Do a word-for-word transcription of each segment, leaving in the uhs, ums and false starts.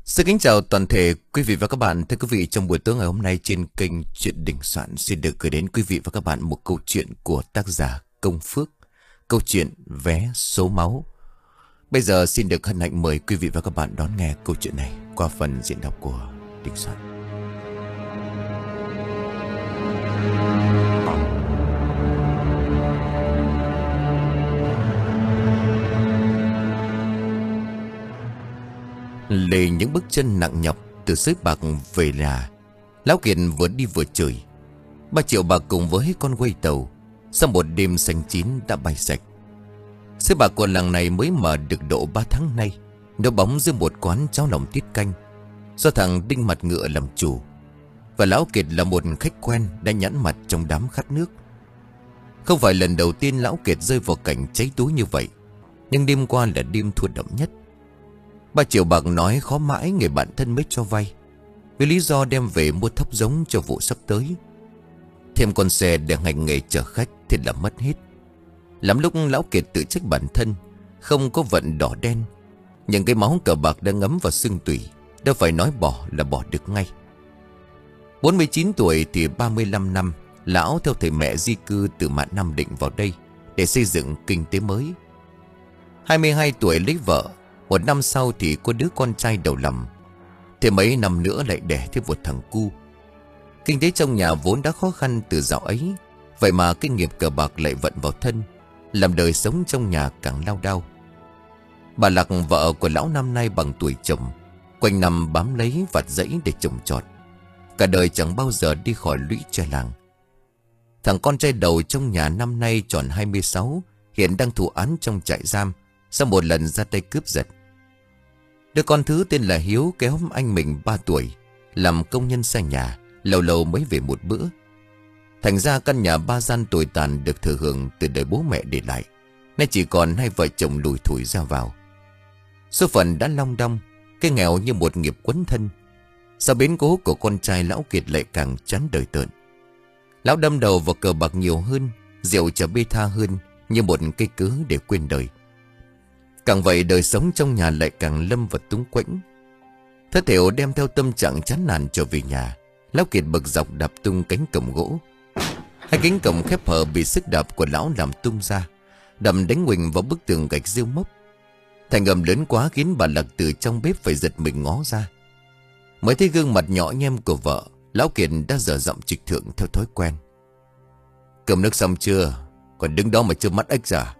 Xin kính chào toàn thể quý vị và các bạn. Thưa quý vị, trong buổi tối ngày hôm nay trên kênh Chuyện Đình Soạn xin được gửi đến quý vị và các bạn một câu chuyện của tác giả Công Phước. Câu chuyện Vé Số Máu. Bây giờ xin được hân hạnh mời quý vị và các bạn đón nghe câu chuyện này qua phần diễn đọc của Đình Soạn. Lê những bước chân nặng nhọc từ xới bạc về nhà. Lão Kiệt vừa đi vừa chửi. Ba triệu bạc cùng với con quay tàu sau một đêm xanh chín đã bay sạch. Xới bạc của làng này mới mở được độ ba tháng nay. Nó bóng giữa một quán cháo lòng tiết canh do thằng Đinh Mặt Ngựa làm chủ. Và Lão Kiệt là một khách quen đã nhẵn mặt trong đám khát nước. Không phải lần đầu tiên Lão Kiệt rơi vào cảnh cháy túi như vậy, nhưng đêm qua là đêm thua đậm nhất. Ba triệu bạc nói khó mãi người bạn thân mới cho vay, với lý do đem về mua thóc giống cho vụ sắp tới. Thêm con xe để hành nghề chở khách thì là mất hết. Lắm lúc Lão Kiệt tự trách bản thân không có vận đỏ đen. Những cái máu cờ bạc đã ngấm vào xương tủy, đâu phải nói bỏ là bỏ được ngay. Bốn mươi chín tuổi thì ba mươi lăm năm Lão theo thầy mẹ di cư từ mạn Nam Định vào đây để xây dựng kinh tế mới. Hai mươi hai tuổi lấy vợ. Một năm sau thì có đứa con trai đầu lòng. Thêm mấy năm nữa lại đẻ thêm một thằng cu. Kinh tế trong nhà vốn đã khó khăn từ dạo ấy, vậy mà cái nghiệp cờ bạc lại vận vào thân, làm đời sống trong nhà càng lao đao. Bà Lạc, vợ của lão năm nay bằng tuổi chồng, quanh năm bám lấy vặt dãy để trồng trọt, cả đời chẳng bao giờ đi khỏi lũy tre làng. Thằng con trai đầu trong nhà năm nay tròn hai mươi sáu, hiện đang thụ án trong trại giam sau một lần ra tay cướp giật. Đứa con thứ tên là Hiếu kéo anh mình ba tuổi, làm công nhân xa nhà, lâu lâu mới về một bữa. Thành ra căn nhà ba gian tồi tàn được thừa hưởng từ đời bố mẹ để lại, nay chỉ còn hai vợ chồng lủi thủi ra vào. Số phận đã long đong, cái nghèo như một nghiệp quấn thân. Sau biến cố của con trai, Lão Kiệt lại càng chán đời tợn. Lão đâm đầu vào cờ bạc nhiều hơn, rượu chở bê tha hơn, như một cây cớ để quên đời. Càng vậy đời sống trong nhà lại càng lâm vào túng quẫn. Thất thểu đem theo tâm trạng chán nản trở về nhà. Lão Kiệt bực dọc đạp tung cánh cổng gỗ. Hai cánh cổng khép hờ bị sức đạp của lão làm tung ra, đầm đánh huỳnh vào bức tường gạch rêu mốc. Thành âm lớn quá khiến bà Lạc từ trong bếp phải giật mình ngó ra. Mới thấy gương mặt nhỏ nhem của vợ, Lão Kiệt đã dở giọng trịch thượng theo thói quen. Cơm nước xong chưa? Còn đứng đó mà chưa mắt ếch ra.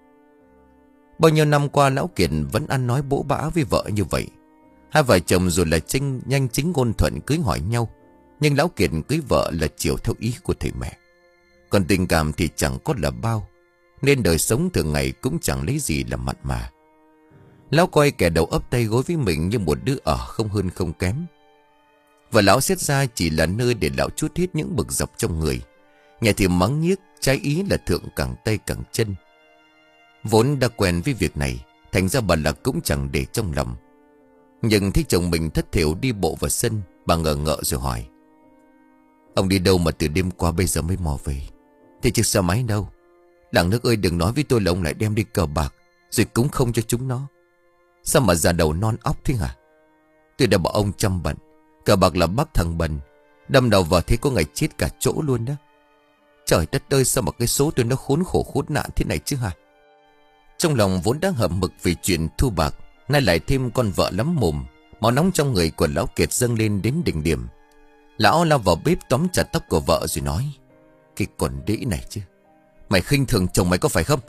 Bao nhiêu năm qua Lão Kiệt vẫn ăn nói bỗ bã với vợ như vậy. Hai vợ chồng rồi là tranh nhanh chính ngôn thuận cưới hỏi nhau. Nhưng Lão Kiệt cưới vợ là chiều theo ý của thầy mẹ. Còn tình cảm thì chẳng có là bao, nên đời sống thường ngày cũng chẳng lấy gì là mặn mà. Lão coi kẻ đầu ấp tay gối với mình như một đứa ở không hơn không kém. Và lão xét ra chỉ là nơi để lão trút hết những bực dọc trong người. Nhà thì mắng nhiếc, trái ý là thượng càng tay càng chân. Vốn đã quen với việc này, thành ra bà Lạc cũng chẳng để trong lòng. Nhưng thấy chồng mình thất thểu đi bộ vào sân, bà ngờ ngợ rồi hỏi: Ông đi đâu mà từ đêm qua bây giờ mới mò về? Thế chiếc xe máy đâu? Làng nước ơi, đừng nói với tôi là ông lại đem đi cờ bạc rồi cúng không cho chúng nó. Sao mà già đầu non óc thế hả? Tôi đã bảo ông chăm bận, cờ bạc là bắt thằng bần, đâm đầu vào thế có ngày chết cả chỗ luôn đó. Trời đất ơi, sao mà cái số tôi nó khốn khổ khốn nạn thế này chứ hả? Trong lòng vốn đã hậm hực vì chuyện thu bạc, nay lại thêm con vợ lắm mồm. Máu nóng trong người của Lão Kiệt dâng lên đến đỉnh điểm. Lão lao vào bếp tóm chặt tóc của vợ rồi nói: Cái con đĩ này chứ, mày khinh thường chồng mày có phải không?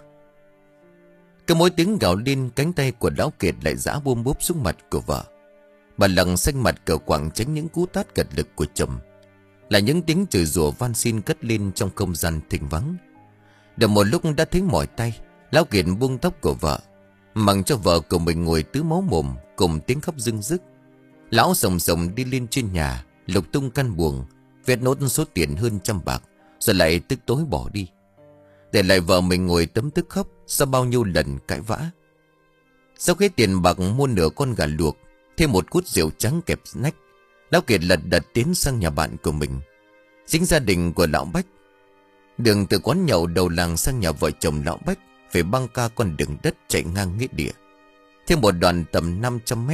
Cái mỗi tiếng gào lên, cánh tay của Lão Kiệt lại giã buông bốp xuống mặt của vợ. Bà Lằng xanh mặt cờ quảng tránh những cú tát cật lực của chồng. Là những tiếng chửi rủa van xin cất lên trong không gian thinh vắng. Được một lúc đã thấy mỏi tay, Lão Kiệt buông tóc của vợ, mặc cho vợ của mình ngồi tứ máu mồm cùng tiếng khóc rưng rức. Lão sồng sồng đi lên trên nhà, lục tung căn buồng, vét nốt số tiền hơn trăm bạc, rồi lại tức tối bỏ đi, để lại vợ mình ngồi tấm tức khóc sau bao nhiêu lần cãi vã. Sau khi tiền bạc mua nửa con gà luộc, thêm một cút rượu trắng kẹp nách, Lão Kiệt lật đật tiến sang nhà bạn của mình, chính gia đình của lão Bách. Đường từ quán nhậu đầu làng sang nhà vợ chồng lão Bách phải băng ca con đường đất chạy ngang nghĩa địa. Thêm một đoạn tầm năm trăm mét,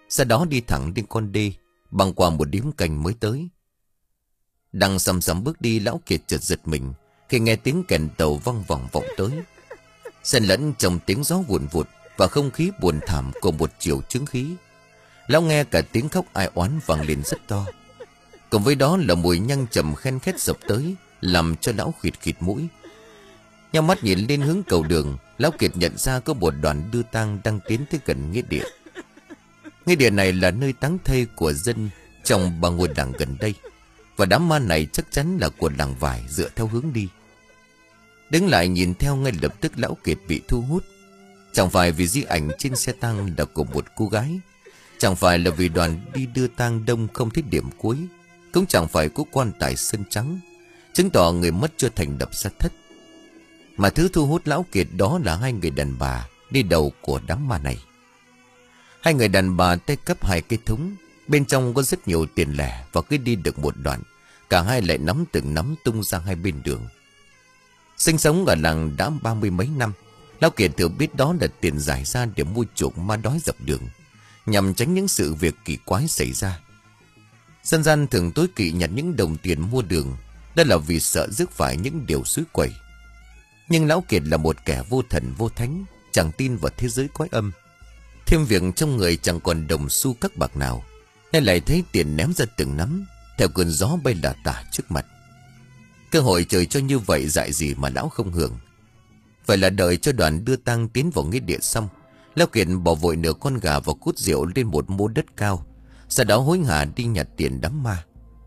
Sau đó đi thẳng đến con đê, băng qua một điếm canh mới tới. Đang sầm sầm bước đi, Lão Kiệt chợt giật mình khi nghe tiếng kèn tàu vang vọng vọng tới, xen lẫn trong tiếng gió vụn vụt và không khí buồn thảm của một chiều chứng khí. Lão nghe cả tiếng khóc ai oán vang lên rất to, cùng với đó là mùi nhang trầm khen khét dập tới, làm cho lão khịt khịt mũi. Nhắm mắt nhìn lên hướng cầu đường, Lão Kiệt nhận ra có một đoàn đưa tang đang tiến tới gần nghĩa địa. Nghĩa địa này là nơi táng thây của dân trong ba ngôi làng gần đây, và đám ma này chắc chắn là của làng Vải dựa theo hướng đi. Đứng lại nhìn theo, ngay lập tức Lão Kiệt bị thu hút. Chẳng phải vì di ảnh trên xe tang là của một cô gái, chẳng phải là vì đoàn đi đưa tang đông không thấy điểm cuối, cũng chẳng phải có quan tài sơn trắng chứng tỏ người mất chưa thành lập ra thất. Mà thứ thu hút Lão Kiệt đó là hai người đàn bà đi đầu của đám ma này. Hai người đàn bà tay cấp hai cây thúng, bên trong có rất nhiều tiền lẻ, và cứ đi được một đoạn, cả hai lại nắm từng nắm tung ra hai bên đường. Sinh sống ở làng đã ba mươi mấy năm, Lão Kiệt tự biết đó là tiền giải ra để mua chuộc ma đói dọc đường, nhằm tránh những sự việc kỳ quái xảy ra. Dân gian thường tối kỵ nhặt những đồng tiền mua đường, đó là vì sợ rước phải những điều xúi quẩy. Nhưng Lão Kiệt là một kẻ vô thần vô thánh, chẳng tin vào thế giới quái âm. Thêm việc trong người chẳng còn đồng xu các bạc nào, nên lại thấy tiền ném ra từng nắm, theo cơn gió bay lả tả trước mặt. Cơ hội trời cho như vậy dại gì mà Lão không hưởng. Vậy là đợi cho đoàn đưa tang tiến vào nghĩa địa xong, Lão Kiệt bỏ vội nửa con gà và cút rượu lên một mô đất cao, sau đó hối hả đi nhặt tiền đám ma.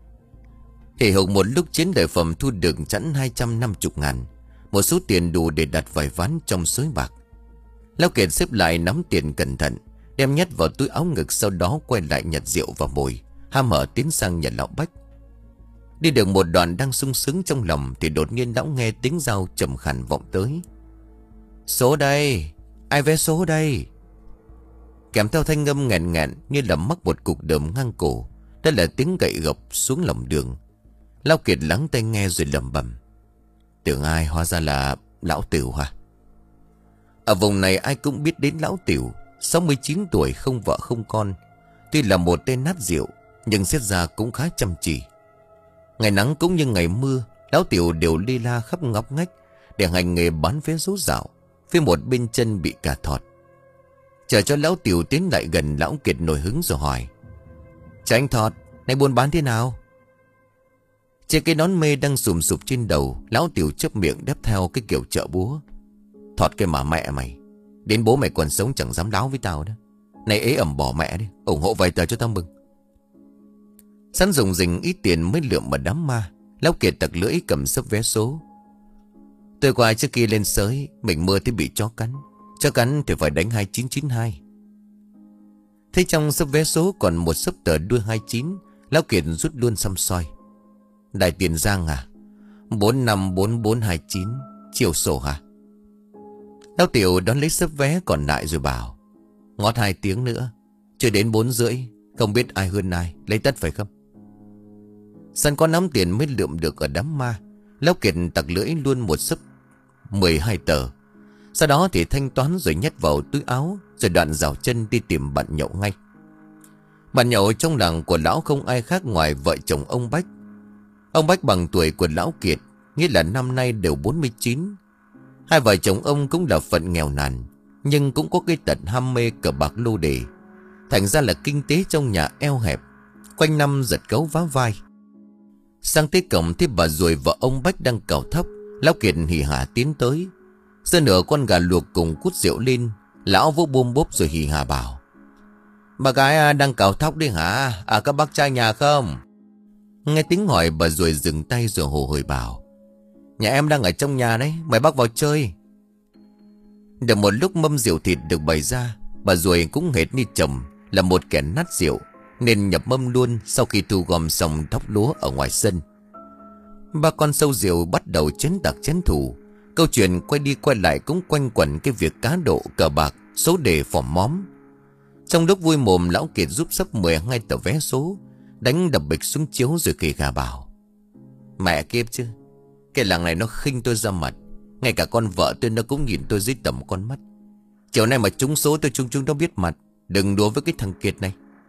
Hề hục một lúc chiến lợi phẩm thu được chẵn hai trăm năm mươi ngàn, một số tiền đủ để đặt vài ván trong xới bạc. Lão Kiệt xếp lại nắm tiền cẩn thận, đem nhét vào túi áo ngực, sau đó quay lại nhặt rượu và mồi, ham hở tiến sang nhà lão Bách. Đi được một đoạn đang sung sướng trong lòng thì đột nhiên lão nghe tiếng dao trầm khàn vọng tới. Số đây, ai vé số đây? Kèm theo thanh âm nghẹn nghẹn như là mắc một cục đờm ngang cổ, đó là tiếng gậy gộc xuống lòng đường. Lão Kiệt lắng tai nghe rồi lẩm bẩm. Tưởng ai, hóa ra là lão Tiểu hả? Ở vùng này ai cũng biết đến lão Tiểu, sáu mươi chín tuổi không vợ không con. Tuy là một tên nát rượu, nhưng xét ra cũng khá chăm chỉ. Ngày nắng cũng như ngày mưa, lão Tiểu đều lê la khắp ngóc ngách để hành nghề bán vé số dạo, với một bên chân bị cà thọt. Chờ cho lão Tiểu tiến lại gần, Lão Kiệt nổi hứng rồi hỏi. Chào anh Thọt, này buôn bán thế nào? Trên cái nón mê đang sùm sụp trên đầu, Lão Tiểu chớp miệng đáp theo cái kiểu chợ búa. Thọt cái mà mẹ mày, đến bố mày còn sống chẳng dám láo với tao đó. Này ế ẩm bỏ mẹ đi, ủng hộ vài tờ cho tao mừng. Sẵn dùng dình ít tiền mới lượm mà đám ma, Lão Kiệt tặc lưỡi cầm sấp vé số. Tôi qua trước kia lên sới, mình mơ thì bị chó cắn. Chó cắn thì phải đánh hai chín chín hai. Thấy trong sấp vé số còn một sấp tờ đuôi hai chín, Lão Kiệt rút luôn xăm soi. Đại Tiền Giang à? Bốn năm bốn bốn hai chín, chiều sổ hả? Lão Tiểu đón lấy sấp vé còn lại rồi bảo. Ngót hai tiếng nữa, chưa đến bốn rưỡi, không biết ai hơn ai, lấy tất phải không? Sẵn có nắm tiền mới lượm được ở đám ma, Lão Kiệt tặc lưỡi luôn một sấp mười hai tờ. Sau đó thì thanh toán rồi nhét vào túi áo, rồi đoạn rảo chân đi tìm bạn nhậu ngay. Bạn nhậu trong làng của lão không ai khác ngoài vợ chồng ông Bách. Ông Bách bằng tuổi của Lão Kiệt, nghĩa là năm nay đều bốn mươi chín. Hai vợ chồng ông cũng là phận nghèo nàn, nhưng cũng có cái tật ham mê cờ bạc lô đề. Thành ra là kinh tế trong nhà eo hẹp, quanh năm giật gấu vá vai. Sang tới cổng thì bà ruồi vợ ông Bách đang cào thóc. Lão Kiệt hì hả tiến tới, giơ nửa con gà luộc cùng cút rượu lên. Lão vỗ bôm bốp rồi hì hả bảo. Bà gái đang cào thóc đi hả? À các bác trai nhà không? Nghe tiếng hỏi bà ruồi dừng tay rồi hồ hởi bảo. Nhà em đang ở trong nhà đấy, mời bác vào chơi. Được một lúc mâm rượu thịt được bày ra, bà ruồi cũng hệt như chồng là một kẻ nát rượu, nên nhập mâm luôn sau khi thu gom xong thóc lúa ở ngoài sân. Ba con sâu rượu bắt đầu chén đặc chén thủ. Câu chuyện quay đi quay lại cũng quanh quẩn cái việc cá độ, cờ bạc, số đề phỏm móm. Trong lúc vui mồm, Lão Kiệt giúp sắp mười hai tờ vé số, đánh đập bịch xuống chiếu rồi kề gà bảo. Mẹ kiếp chứ, cái làng này nó khinh tôi ra mặt. Ngay cả con vợ tôi nó cũng nhìn tôi dưới tầm con mắt. Chiều nay mà trúng số tôi trúng chúng nó biết mặt. Đừng đùa với cái thằng Kiệt này.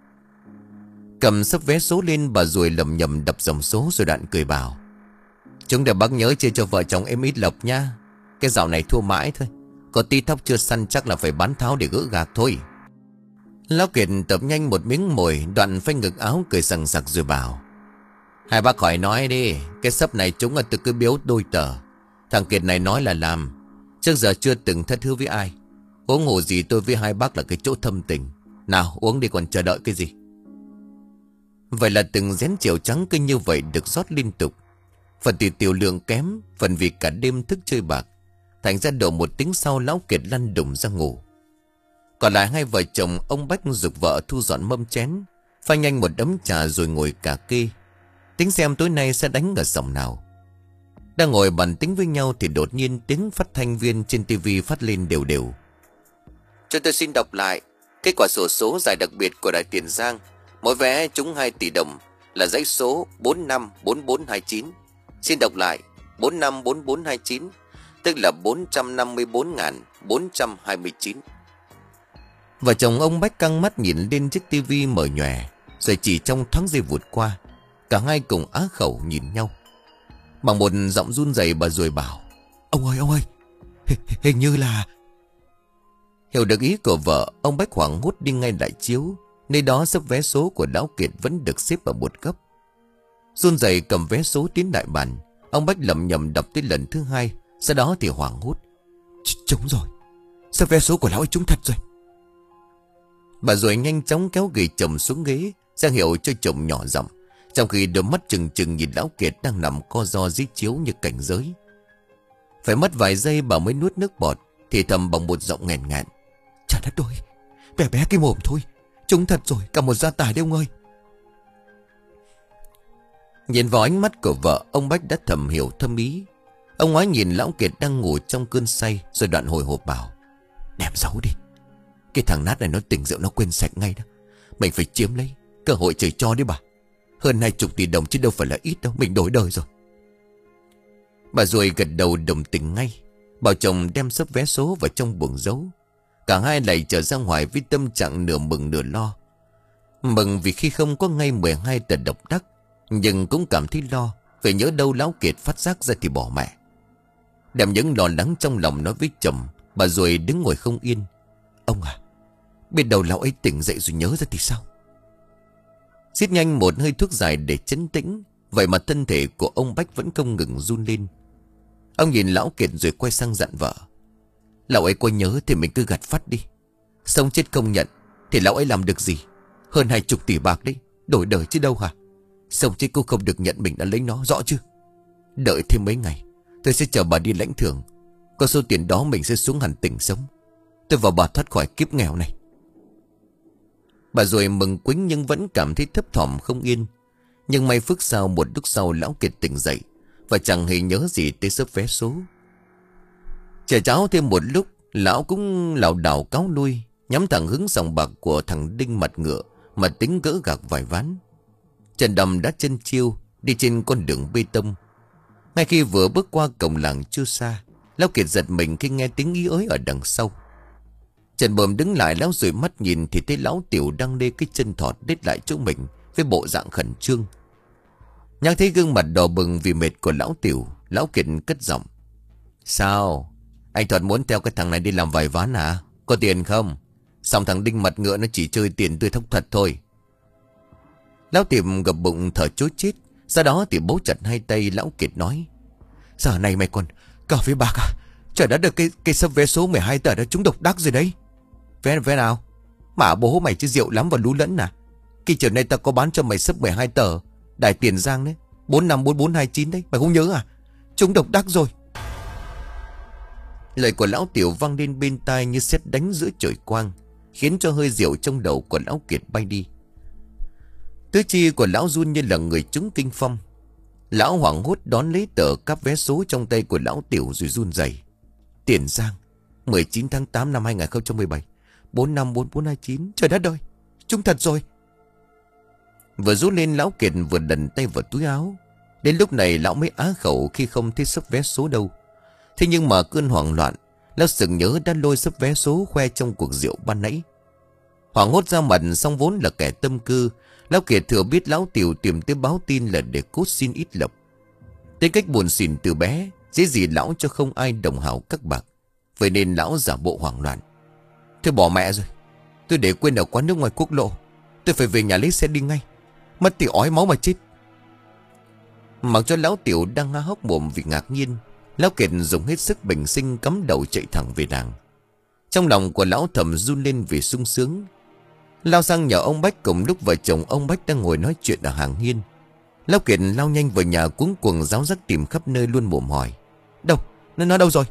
Cầm sấp vé số lên, bà ruồi lầm nhầm đập dòng số rồi đoạn cười bảo: Chúng để bác nhớ chia cho vợ chồng em ít lộc nha. Cái dạo này thua mãi thôi. Có tí thóc chưa săn chắc là phải bán tháo để gỡ gạc thôi. Lão Kiệt tập nhanh một miếng mồi, đoạn phanh ngực áo cười sằng sặc rồi bảo: Hai bác khỏi nói đi. Cái sấp này chúng là từ cái biếu đôi tờ. Thằng Kiệt này nói là làm. Trước giờ chưa từng thất hứa với ai. Uống ngủ gì tôi với hai bác là cái chỗ thâm tình. Nào uống đi còn chờ đợi cái gì. Vậy là từng rén rượu trắng cứ như vậy được rót liên tục. Phần thì tiểu lượng kém, phần vì cả đêm thức chơi bạc. Thành ra độ một tiếng sau Lão Kiệt lăn đùng ra ngủ. Còn lại hai vợ chồng ông Bách giục vợ thu dọn mâm chén, pha nhanh một đấm trà rồi ngồi cà kê, tính xem tối nay sẽ đánh ở sòng nào. Đang ngồi bàn tính với nhau thì đột nhiên tiếng phát thanh viên trên tivi phát lên đều đều. Cho tôi xin đọc lại kết quả xổ số giải đặc biệt của Đài Tiền Giang. Mỗi vé trúng hai tỷ đồng là dãy số bốn năm bốn bốn hai chín. Xin đọc lại: bốn năm bốn bốn hai chín, tức là bốn trăm năm mươi bốn nghìn bốn trăm hai mươi chín. Vợ chồng ông Bách căng mắt nhìn lên chiếc tivi mở nhòe, rồi chỉ trong thoáng giây vụt qua, cả hai cùng á khẩu nhìn nhau. Bằng một giọng run rẩy bà ruồi bảo: Ông ơi ông ơi, hình, hình như là... Hiểu được ý của vợ, ông Bách hoảng hốt đi ngay lại chiếu. Nơi đó sấp vé số của Lão Kiệt vẫn được xếp ở một góc. Run rẩy cầm vé số tiến lại bàn, ông Bách lẩm nhẩm đọc tới lần thứ hai. Sau đó thì hoảng hốt: Trúng rồi, sấp vé số của lão ấy trúng thật rồi. Bà rồi nhanh chóng kéo ghì chồng xuống ghế, ra hiệu cho chồng nhỏ giọng, trong khi đôi mắt trừng trừng nhìn Lão Kiệt đang nằm co ro dưới chiếu như cảnh giới. Phải mất vài giây bà mới nuốt nước bọt, thì thầm bằng một giọng nghẹn ngạn: Trời đất ơi, bé bé cái mồm thôi, trúng thật rồi, cả một gia tài đấy ông ơi. Nhìn vào ánh mắt của vợ, ông Bách đã thầm hiểu thâm ý. Ông ngoái nhìn Lão Kiệt đang ngủ trong cơn say, rồi đoạn hồi hộp bảo: Đem giấu đi. Cái thằng nát này nó tỉnh rượu nó quên sạch ngay đó. Mình phải chiếm lấy cơ hội trời cho đấy bà. Hơn hai chục tỷ đồng chứ đâu phải là ít đâu. Mình đổi đời rồi. Bà ruồi gật đầu đồng tình ngay, bảo chồng đem sấp vé số vào trong buồng giấu. Cả hai lại trở ra ngoài với tâm trạng nửa mừng nửa lo. Mừng vì khi không có ngay mười hai tờ độc đắc, nhưng cũng cảm thấy lo, phải nhớ đâu Lão Kiệt phát giác ra thì bỏ mẹ. Đem những lo lắng trong lòng nói với chồng, bà ruồi đứng ngồi không yên: Ông à, biết đầu lão ấy tỉnh dậy rồi nhớ ra thì sao? Xiết nhanh một hơi thuốc dài để trấn tĩnh, vậy mà thân thể của ông Bách vẫn không ngừng run lên. Ông nhìn Lão Kiệt rồi quay sang dặn vợ: Lão ấy có nhớ thì mình cứ gạt phát đi. Sống chết công nhận thì lão ấy làm được gì? Hơn hai chục tỷ bạc đấy, đổi đời chứ đâu hả? Sống chết cô không được nhận mình đã lấy nó, rõ chưa? Đợi thêm mấy ngày, tôi sẽ chờ bà đi lãnh thưởng. Có số tiền đó mình sẽ xuống hẳn tỉnh sống. Tôi và bà thoát khỏi kiếp nghèo này. Bà rồi mừng quính nhưng vẫn cảm thấy thấp thỏm không yên. Nhưng may phước sao một lúc sau Lão Kiệt tỉnh dậy và chẳng hề nhớ gì tới sấp vé số. Chờ cháo thêm một lúc, lão cũng lảo đảo cáo lui, nhắm thẳng hướng sòng bạc của thằng Đinh mặt ngựa mà tính gỡ gạc vài ván. Trần Đầm đã chân chiêu đi trên con đường bê tông. Ngay khi vừa bước qua cổng làng chưa xa, Lão Kiệt giật mình khi nghe tiếng ý ới ở đằng sau. Trần Bờm đứng lại, lão dụi mắt nhìn thì thấy Lão Tiểu đang lê cái chân thọt đết lại chỗ mình với bộ dạng khẩn trương. Nhắc thấy gương mặt đỏ bừng vì mệt của Lão Tiểu, Lão Kiệt cất giọng: Sao? Anh Thuật muốn theo cái thằng này đi làm vài ván hả? Có tiền không? Xong thằng Đinh mặt ngựa nó chỉ chơi tiền tươi thóc thật thôi. Lão Tiểu gập bụng thở chối chết. Sau đó thì bấu chặt hai tay Lão Kiệt nói: Giờ này mày còn cờ với bạc à? Trời đã được cái, cái sấp vé số mười hai tờ đã trúng độc đắc rồi đấy. Vé vé nào? Mà bố mày chứ rượu lắm và lú lẫn à? Khi chiều nay ta có bán cho mày sấp mười hai tờ Đài Tiền Giang đấy, bốn năm bốn bốn hai chín đấy. Mày không nhớ à? Trúng độc đắc rồi. Lời của Lão Tiểu vang lên bên tai như sét đánh giữa trời quang, khiến cho hơi rượu trong đầu của Lão Kiệt bay đi. Tứ chi của lão run như là người trúng kinh phong. Lão hoảng hốt đón lấy tờ cáp vé số trong tay của Lão Tiểu rồi run rẩy. Tiền Giang, mười chín tháng tám năm hai nghìn không trăm mười bảy, bốn năm bốn bốn hai chín. Trời đất ơi, trúng thật rồi. Vừa rút lên, Lão Kiệt vừa đần tay vào túi áo. Đến lúc này lão mới á khẩu khi không thấy sấp vé số đâu. Thế nhưng mà cơn hoảng loạn, lão sực nhớ đã lôi sấp vé số khoe trong cuộc rượu ban nãy. Hoảng hốt ra mặt xong vốn là kẻ tâm cư, Lão Kiệt thừa biết lão Tiểu tìm tới báo tin là để cốt xin ít lộc. Tính cách buồn xỉn từ bé, dễ gì lão cho không ai đồng hào các bạc. Vậy nên lão giả bộ hoảng loạn. Thôi bỏ mẹ rồi, tôi để quên ở quán nước ngoài quốc lộ. Tôi phải về nhà lấy xe đi ngay. Mất thì ói máu mà chết. Mặc cho lão Tiểu đang há hốc mồm vì ngạc nhiên, lão Kiệt dùng hết sức bình sinh cắm đầu chạy thẳng về làng. Trong lòng của lão thầm run lên vì sung sướng. Lao sang nhờ ông Bách cùng lúc vợ chồng ông Bách đang ngồi nói chuyện ở hàng hiên. Lão Kiệt lao nhanh vào nhà cuống cuồng ráo rắc tìm khắp nơi luôn mồm hỏi. Đâu? Nó nó đâu rồi?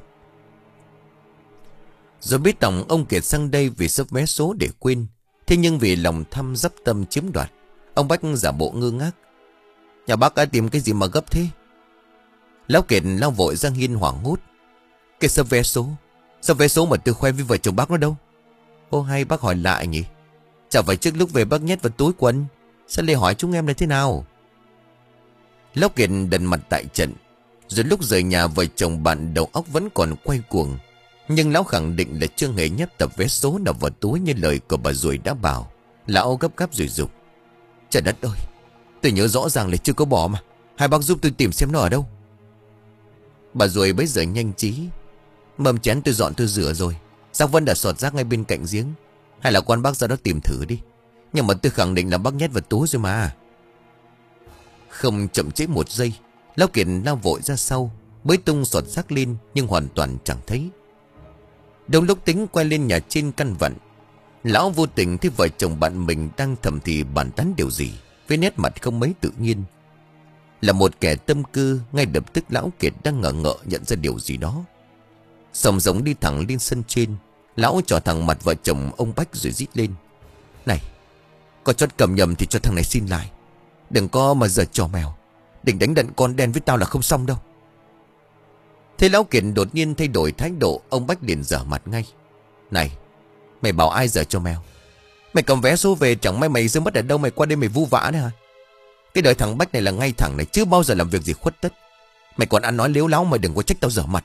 Rồi biết tổng ông Kiệt sang đây vì sắp vé số để quên. Thế nhưng vì lòng tham dắp tâm chiếm đoạt, ông Bách giả bộ ngơ ngác. Nhà bác đã tìm cái gì mà gấp thế? Lão Kiệt lao vội ra hiên hoảng hốt. Cái sắp vé số. Sắp vé số mà tôi khoe với vợ chồng bác nó đâu? Ô hay bác hỏi lại nhỉ? Chả phải trước lúc về bác nhét vào túi quần. Sao lại hỏi chúng em là thế nào? Lão Kiệt đần mặt tại trận. Rồi lúc rời nhà vợ chồng bạn đầu óc vẫn còn quay cuồng. Nhưng lão khẳng định là chưa hề nhét tập vé số nào vào túi như lời của bà Ruồi đã bảo. Lão gấp gáp rồi dục. Trời đất ơi, tôi nhớ rõ ràng là chưa có bỏ mà. Hai bác giúp tôi tìm xem nó ở đâu. Bà Ruồi bấy giờ nhanh trí. Mâm chén tôi dọn tôi rửa rồi. Giác Vân đã sọt rác ngay bên cạnh giếng. Hay là con bác ra đó tìm thử đi. Nhưng mà tôi khẳng định là bác nhét vào túi rồi mà. Không chậm trễ một giây, Lão Kiệt lao vội ra sau, bới tung sọt rác lên nhưng hoàn toàn chẳng thấy. Đông lúc tính quay lên nhà trên căn vặn, lão vô tình thấy vợ chồng bạn mình đang thầm thì bàn tán điều gì với nét mặt không mấy tự nhiên. Là một kẻ tâm tư, ngay lập tức Lão Kiệt đang ngờ ngợ nhận ra điều gì đó. Sòng giống đi thẳng lên sân trên, lão trỏ thẳng mặt vợ chồng ông Bách rồi rít lên. Này, có chót cầm nhầm thì cho thằng này xin lại. Đừng có mà giờ trò mèo. Định đánh đận con đen với tao là không xong đâu. Thế Lão Kiệt đột nhiên thay đổi thái độ, ông Bách liền giở mặt ngay. Này, mày bảo ai giờ cho mèo? Mày cầm vé số về chẳng may mày rơi mất ở đâu, mày qua đây mày vu vã nữa hả? Cái đời thằng Bách này là ngay thẳng này, chưa bao giờ làm việc gì khuất tất. Mày còn ăn nói lếu láo, mày đừng có trách tao giở mặt.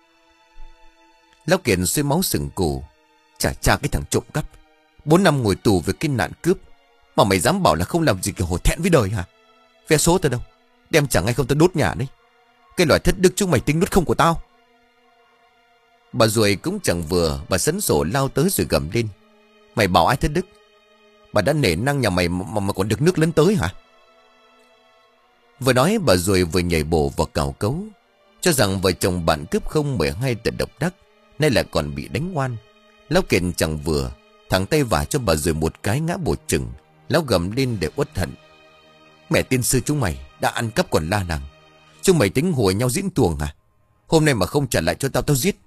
Lão Kiệt xuôi máu sừng cù. Chả cha cái thằng trộm cắp, bốn năm ngồi tù về cái nạn cướp, mà mày dám bảo là không làm gì kiểu hổ thẹn với đời hả? Vé số tao đâu? Đem chẳng hay không tao đốt nhà đấy. Cái loại thất đức chúng mày tính nút không của tao. Bà Ruồi cũng chẳng vừa, bà sấn sổ lao tới rồi gầm lên. Mày bảo ai thất đức? Bà đã nể năng nhà mày mà, mà còn được nước lấn tới hả? Vừa nói bà Ruồi vừa nhảy bổ vào cào cấu, cho rằng vợ chồng bạn cướp không mười hai tận độc đắc, nay là còn bị đánh oan. Lão Kiệt chẳng vừa, thẳng tay vả cho bà Ruồi một cái ngã bổ chừng. Lão gầm lên để uất hận. Mẹ tiên sư chúng mày đã ăn cắp còn la làng. Chúng mày tính hùa nhau diễn tuồng à? Hôm nay mà không trả lại cho tao, tao giết.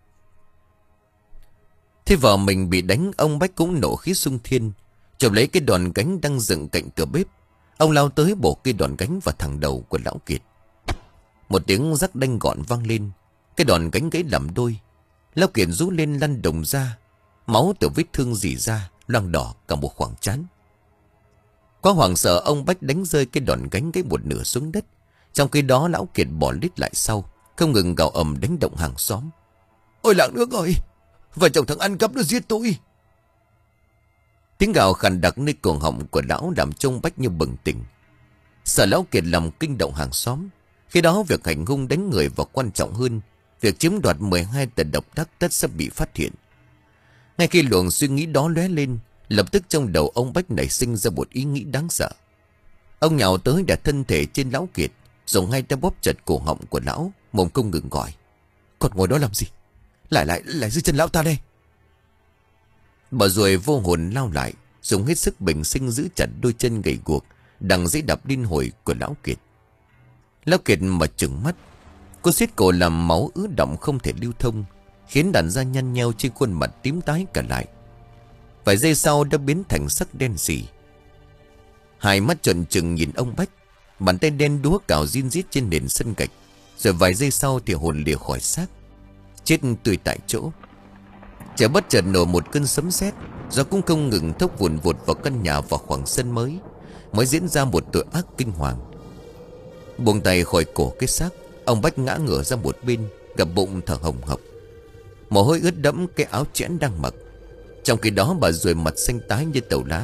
Thế vợ mình bị đánh, ông Bách cũng nổ khí sung thiên, chộp lấy cái đòn gánh đang dựng cạnh cửa bếp. Ông lao tới bổ cái đòn gánh vào thẳng đầu của Lão Kiệt. Một tiếng rắc đanh gọn vang lên, cái đòn gánh gãy làm đôi. Lão Kiệt rú lên lăn đồng ra, máu từ vết thương rỉ ra loang đỏ cả một khoảng trán. Quá hoảng sợ, ông Bách đánh rơi cái đòn gánh gãy một nửa xuống đất. Trong khi đó Lão Kiệt bỏ lít lại sau, không ngừng gào ầm đánh động hàng xóm. Ôi làng nước ơi, vợ chồng thằng ăn cắp nó giết tôi. Tiếng gào khàn đặc nơi cuồng họng của lão làm trông Bách như bừng tỉnh. Sợ Lão Kiệt làm kinh động hàng xóm. Khi đó việc hành hung đánh người và quan trọng hơn, việc chiếm đoạt mười hai tờ độc đắc tất sẽ bị phát hiện. Ngay khi luồng suy nghĩ đó lóe lên, lập tức trong đầu ông Bách nảy sinh ra một ý nghĩ đáng sợ. Ông nhào tới đặt thân thể trên Lão Kiệt, dùng hai tay bóp chặt cổ họng của lão, mồm không ngừng gọi. Còn ngồi đó làm gì? Lại lại lại dưới chân lão ta đây. Bà Ruồi vô hồn lao lại, dùng hết sức bình sinh giữ chặt đôi chân gầy guộc đằng dãy đập liên hồi của Lão Kiệt. Lão Kiệt mà trừng mắt, cô xiết cổ làm máu ứ đọng không thể lưu thông, khiến đàn da nhăn nheo trên khuôn mặt tím tái cả lại. Vài giây sau đã biến thành sắc đen sì. Hai mắt trợn trừng nhìn ông Bách, bàn tay đen đúa cào rin rít trên nền sân gạch. Rồi vài giây sau thì hồn lìa khỏi xác, chết tươi tại chỗ. Chợt bất chợt nổ một cơn sấm sét, gió cũng không ngừng thốc vùn vụt vào căn nhà và khoảng sân mới, mới diễn ra một tội ác kinh hoàng. Buông tay khỏi cổ cái xác, ông Bách ngã ngửa ra một bên, gập bụng thở hồng hộc. Mồ hôi ướt đẫm cái áo chẽn đang mặc. Trong khi đó bà Ruồi mặt xanh tái như tàu lá,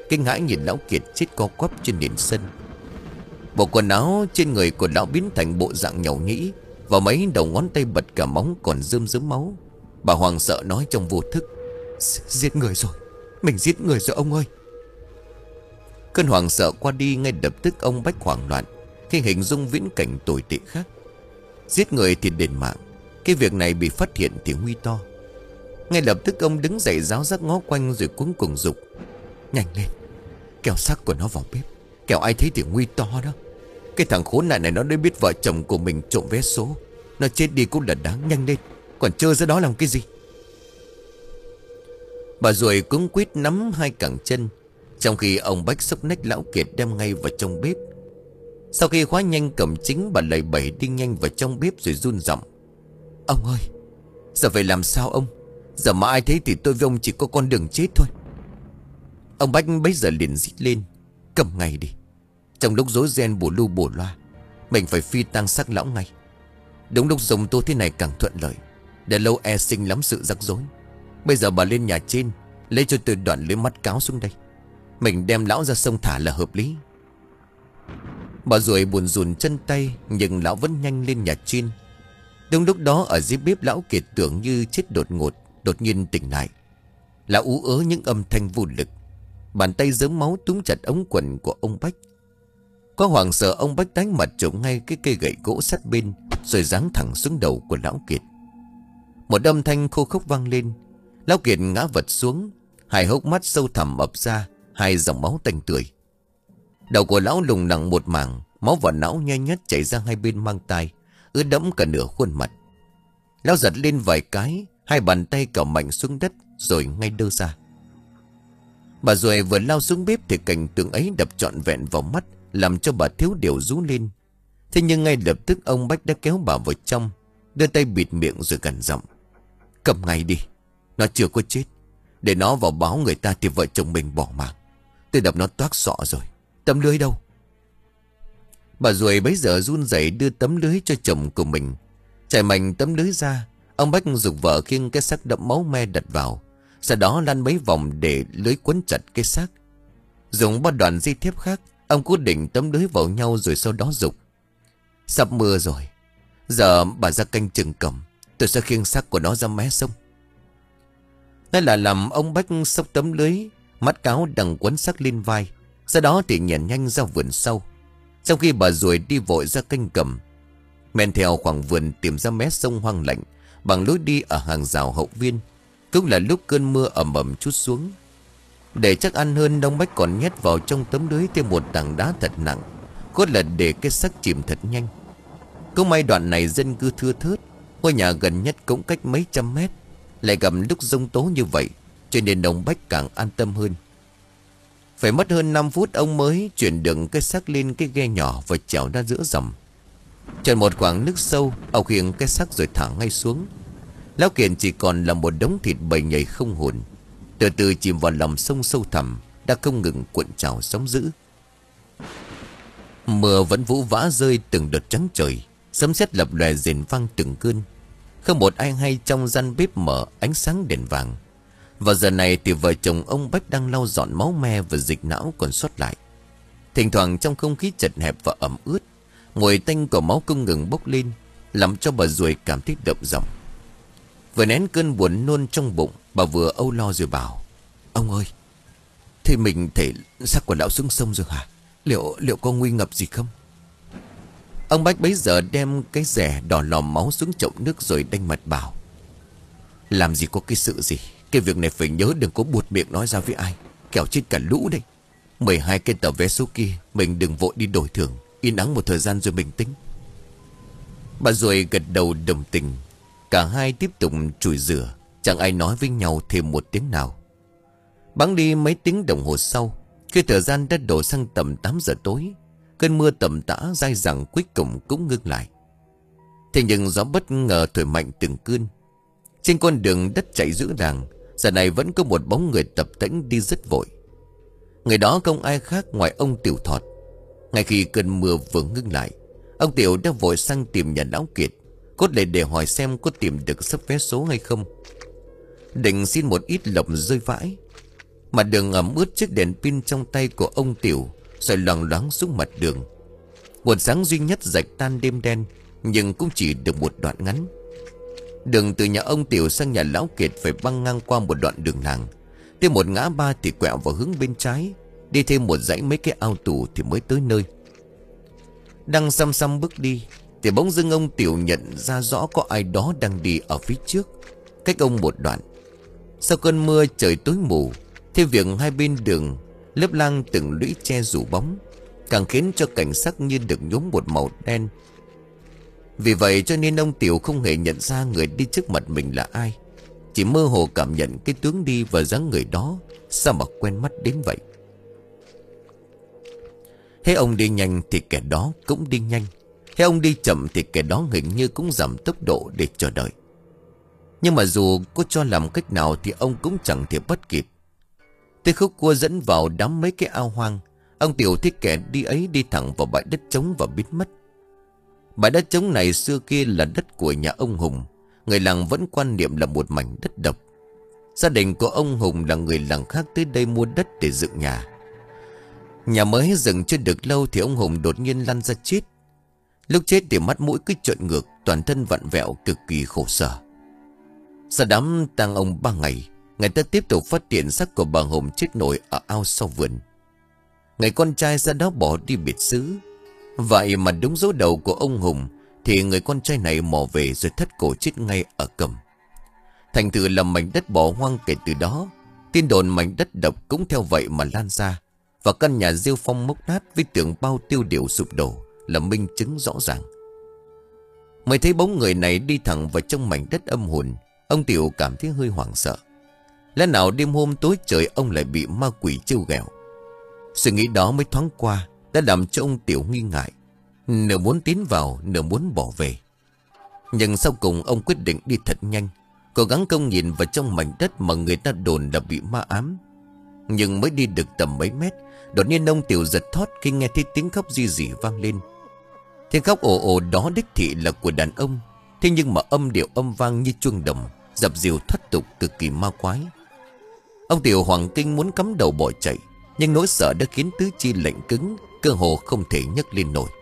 kinh hãi nhìn lão Kiệt chết co quắp trên nền sân. Bộ quần áo trên người của lão biến thành bộ dạng nhàu nhĩ, và mấy đầu ngón tay bật cả móng còn rơm rớm máu. Bà hoảng sợ nói trong vô thức: Giết người rồi, mình giết người rồi ông ơi. Cơn hoảng sợ qua đi, ngay lập tức ông Bách hoảng loạn khi hình dung viễn cảnh tồi tệ khác. Giết người thì đền mạng, cái việc này bị phát hiện thì nguy to. Ngay lập tức ông đứng dậy ráo rác ngó quanh, rồi cuống cuồng dục: Nhanh lên, kẻo xác của nó vào bếp, kẻo ai thấy thì nguy to đó. Cái thằng khốn nạn này nó đã biết vợ chồng của mình trộm vé số, nó chết đi cũng là đáng. Nhanh lên, còn trơ ra đó làm cái gì? Bà ruồi cuống quýt nắm hai cẳng chân, trong khi ông Bách xốc nách lão Kiệt đem ngay vào trong bếp. Sau khi khóa nhanh cổng chính, bà lầy bẩy đi nhanh vào trong bếp rồi run giọng: Ông ơi, giờ phải làm sao ông? Giờ mà ai thấy thì tôi với ông chỉ có con đường chết thôi. Ông Bách bấy giờ liền rít lên: Cầm ngay đi. Trong lúc rối ren bù lu bù loa, mình phải phi tang xác lão ngay. Đúng lúc dùng tô thế này càng thuận lợi, để lâu e sinh lắm sự rắc rối. Bây giờ bà lên nhà trên, lấy cho tôi đoạn lưới mắt cáo xuống đây. Mình đem lão ra sông thả là hợp lý. Bà ruồi buồn rùn chân tay, nhưng lão vẫn nhanh lên nhà trên. Đúng lúc đó ở dưới bếp, lão Kiệt tưởng như chết đột ngột, đột nhiên tỉnh lại. Lão ú ớ những âm thanh vô lực, bàn tay dớm máu túm chặt ống quần của ông Bách. Có hoảng sợ, ông Bách đánh mặt trộm ngay cái cây gậy gỗ sát bên, rồi giáng thẳng xuống đầu của lão Kiệt. Một âm thanh khô khốc vang lên. Lão Kiệt ngã vật xuống, hai hốc mắt sâu thẳm ập ra hai dòng máu tanh tưởi. Đầu của lão lùng lẳng một mảng, máu và não nhe nhét chảy ra hai bên mang tai, ướt đẫm cả nửa khuôn mặt. Lão giật lên vài cái, hai bàn tay cào mạnh xuống đất rồi ngay đơ ra. Bà ruồi vừa lao xuống bếp thì cảnh tượng ấy đập trọn vẹn vào mắt, làm cho bà thiếu điều rú lên. Thế nhưng ngay lập tức ông Bách đã kéo bà vào trong, đưa tay bịt miệng rồi gằn giọng: Cầm ngay đi, nó chưa có chết. Để nó vào báo người ta thì vợ chồng mình bỏ mạng. Tôi đập nó toác sọ rồi. Tấm lưới đâu? Bà ruồi bấy giờ run rẩy đưa tấm lưới cho chồng của mình. Trải mạnh tấm lưới ra, ông Bách giục vợ khiêng cái xác đẫm máu me đặt vào, sau đó lăn mấy vòng để lưới quấn chặt cái xác. Dùng ba đoạn dây thép khác, ông cố định tấm lưới vào nhau, rồi sau đó giục: Sắp mưa rồi, giờ bà ra canh chừng cổng, tôi sẽ khiêng xác của nó ra mé sông. Đây là làm ông Bách xốc tấm lưới, mắt cáo đằng quấn xác lên vai, sau đó thì nhảy nhanh ra vườn sau. Trong khi bà ruồi đi vội ra canh cầm, men theo khoảng vườn tìm ra mé sông hoang lạnh bằng lối đi ở hàng rào hậu viên. Cũng là lúc cơn mưa ầm ầm trút xuống. Để chắc ăn hơn, ông Bách còn nhét vào trong tấm lưới thêm một tảng đá thật nặng, cốt là để cái xác chìm thật nhanh. Cũng may đoạn này dân cư thưa thớt, ngôi nhà gần nhất cũng cách mấy trăm mét, lại gặp lúc giông tố như vậy, cho nên ông Bách càng an tâm hơn. Phải mất hơn năm phút ông mới chuyển được cái xác lên cái ghe nhỏ và chèo ra giữa dòng. Tròn một khoảng nước sâu, ông khiêng cái xác rồi thả ngay xuống. Lão Kiệt chỉ còn là một đống thịt bầy nhầy không hồn, từ từ chìm vào lòng sông sâu thẳm đã không ngừng cuộn trào sóng dữ. Mưa vẫn vũ vã rơi từng đợt trắng trời, sấm sét lập lòe rền vang từng cơn. Không một ai hay trong gian bếp mở ánh sáng đèn vàng. Vào giờ này thì vợ chồng ông Bách đang lau dọn máu me và dịch não còn sót lại. Thỉnh thoảng trong không khí chật hẹp và ẩm ướt, mùi tanh của máu không ngừng bốc lên, làm cho bà ruồi cảm thấy đậm giọng. Vừa nén cơn buồn nôn trong bụng, bà vừa âu lo rồi bảo: Ông ơi, thế mình thể xác của lão xuống sông rồi hả? Liệu liệu có nguy ngập gì không? Ông Bách bấy giờ đem cái rẻ đỏ lòm máu xuống chậu nước rồi đanh mặt bảo: Làm gì có cái sự gì, cái việc này phải nhớ đừng có buột miệng nói ra với ai, kẻo chết cả lũ đấy. Mười hai cái tờ vé số kia mình đừng vội đi đổi thưởng, yên ắng một thời gian rồi mình tính. Bà ruồi gật đầu đồng tình. Cả hai tiếp tục chùi rửa, chẳng ai nói với nhau thêm một tiếng nào. Bẵng đi mấy tiếng đồng hồ sau, khi thời gian đã đổ sang tầm tám giờ tối, cơn mưa tầm tã dai dẳng cuối cùng cũng ngưng lại. Thế nhưng gió bất ngờ thổi mạnh từng cơn. Trên con đường đất chạy giữa làng, giờ này vẫn có một bóng người tập tễnh đi rất vội. Người đó không ai khác ngoài ông Tiểu Thọt. Ngay khi cơn mưa vừa ngưng lại, ông Tiểu đã vội sang tìm nhà lão Kiệt, cốt lại để hỏi xem có tìm được sắp vé số hay không, định xin một ít lộc rơi vãi. Mặt đường ẩm ướt, chiếc đèn pin trong tay của ông Tiểu soi loằng loáng xuống mặt đường. Một sáng duy nhất rạch tan đêm đen, nhưng cũng chỉ được một đoạn ngắn. Đường từ nhà ông Tiểu sang nhà Lão Kiệt phải băng ngang qua một đoạn đường làng. Tới một ngã ba thì quẹo vào hướng bên trái, đi thêm một dãy mấy cái ao tù thì mới tới nơi. Đang xăm xăm bước đi thì bỗng dưng ông Tiểu nhận ra rõ có ai đó đang đi ở phía trước, cách ông một đoạn. Sau cơn mưa trời tối mù, thêm việc hai bên đường lớp lang từng lũy tre rủ bóng, càng khiến cho cảnh sắc như được nhuốm một màu đen. Vì vậy cho nên ông Tiểu không hề nhận ra người đi trước mặt mình là ai, chỉ mơ hồ cảm nhận cái tướng đi và dáng người đó sao mà quen mắt đến vậy. Thế ông đi nhanh thì kẻ đó cũng đi nhanh, thế ông đi chậm thì kẻ đó hình như cũng giảm tốc độ để chờ đợi. Nhưng mà dù có cho làm cách nào thì ông cũng chẳng thể bắt kịp. Tới khúc cua dẫn vào đám mấy cái ao hoang, ông Tiểu thấy kẻ đi ấy đi thẳng vào bãi đất trống và biến mất. Bãi đất trống này xưa kia là đất của nhà ông Hùng. Người làng vẫn quan niệm là một mảnh đất độc. Gia đình của ông Hùng là người làng khác tới đây mua đất để dựng nhà. Nhà mới dựng chưa được lâu thì ông Hùng đột nhiên lăn ra chết. Lúc chết thì mắt mũi cứ trợn ngược, toàn thân vặn vẹo, cực kỳ khổ sở. Sau đám tang ông ba ngày, người ta tiếp tục phát hiện xác của bà Hùng chết nổi ở ao sau vườn. Người con trai ra đó bỏ đi biệt xứ. Vậy mà đúng dấu đầu của ông Hùng thì người con trai này mò về rồi thất cổ chết ngay ở Cẩm. Thành thử là mảnh đất bỏ hoang. Kể từ đó, tin đồn mảnh đất độc cũng theo vậy mà lan ra, và căn nhà rêu phong mốc nát với tường bao tiêu điệu sụp đổ là minh chứng rõ ràng. Mới thấy bóng người này đi thẳng vào trong mảnh đất âm hồn, ông Tiểu cảm thấy hơi hoảng sợ. Lẽ nào đêm hôm tối trời ông lại bị ma quỷ trêu ghẹo? Suy nghĩ đó mới thoáng qua đã làm cho ông Tiểu nghi ngại, nửa muốn tiến vào nửa muốn bỏ về. Nhưng sau cùng ông quyết định đi thật nhanh, cố gắng không nhìn vào trong mảnh đất mà người ta đồn là bị ma ám. Nhưng mới đi được tầm mấy mét, đột nhiên ông Tiểu giật thót khi nghe thấy tiếng khóc ri rỉ vang lên. Tiếng khóc ồ ồ đó đích thị là của đàn ông, thế nhưng mà âm điệu âm vang như chuông đồng, dập dìu thoát tục, cực kỳ ma quái. Ông Tiểu hoàng kinh muốn cắm đầu bỏ chạy, nhưng nỗi sợ đã khiến tứ chi lạnh cứng, cơ hồ không thể nhấc lên nổi.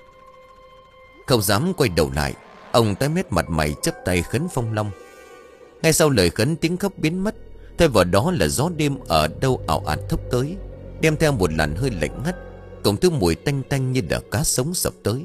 Không dám quay đầu lại, ông tái mét mặt mày chắp tay khấn phong long. Ngay sau lời khấn, tiếng khóc biến mất, thay vào đó là gió đêm ở đâu ảo ạt thốc tới, đem theo một làn hơi lạnh ngắt, cộng thứ mùi tanh tanh như đờ cá sống sập tới.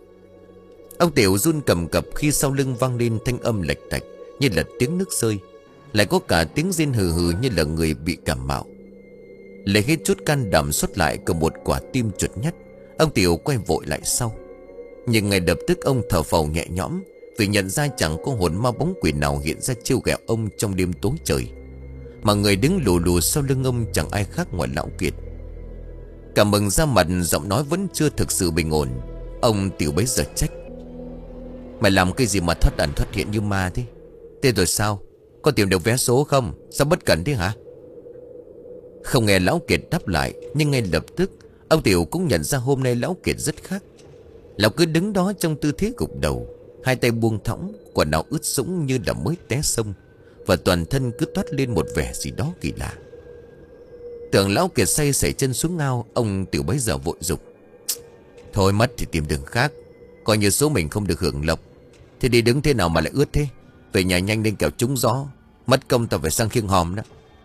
Ông Tiểu run cầm cập khi sau lưng vang lên thanh âm lệch tạch như là tiếng nước rơi, lại có cả tiếng rên hừ hừ như là người bị cảm mạo. Lấy hết chút can đảm xuất lại cầm một quả tim chuột nhắt, ông Tiểu quay vội lại sau. Nhưng ngay lập tức ông thở phào nhẹ nhõm, vì nhận ra chẳng có hồn ma bóng quỷ nào hiện ra trêu ghẹo ông trong đêm tối trời, mà người đứng lù lù sau lưng ông chẳng ai khác ngoài Lão Kiệt. Cảm mừng ra mặt, giọng nói vẫn chưa thực sự bình ổn. Ông Tiểu bấy giờ trách: "Mày làm cái gì mà thoát ẩn thoát hiện như ma thế? Thế rồi sao? Có tìm được vé số không? Sao bất cẩn thế hả?" Không nghe Lão Kiệt đáp lại, nhưng ngay lập tức ông Tiểu cũng nhận ra hôm nay Lão Kiệt rất khác. Lão cứ đứng đó trong tư thế gục đầu, hai tay buông thõng, quần áo ướt sũng như là mới té sông, và toàn thân cứ toát lên một vẻ gì đó kỳ lạ. Tưởng Lão Kiệt say sẩy chân xuống ao, ông Tiểu bấy giờ vội dục: "Thôi mất thì tìm đường khác, coi như số mình không được hưởng lộc. Thế đi đứng thế nào mà lại ướt thế? Về nhà nhanh lên kẻo trúng gió, mất công tao phải sang khiêng hòm đó."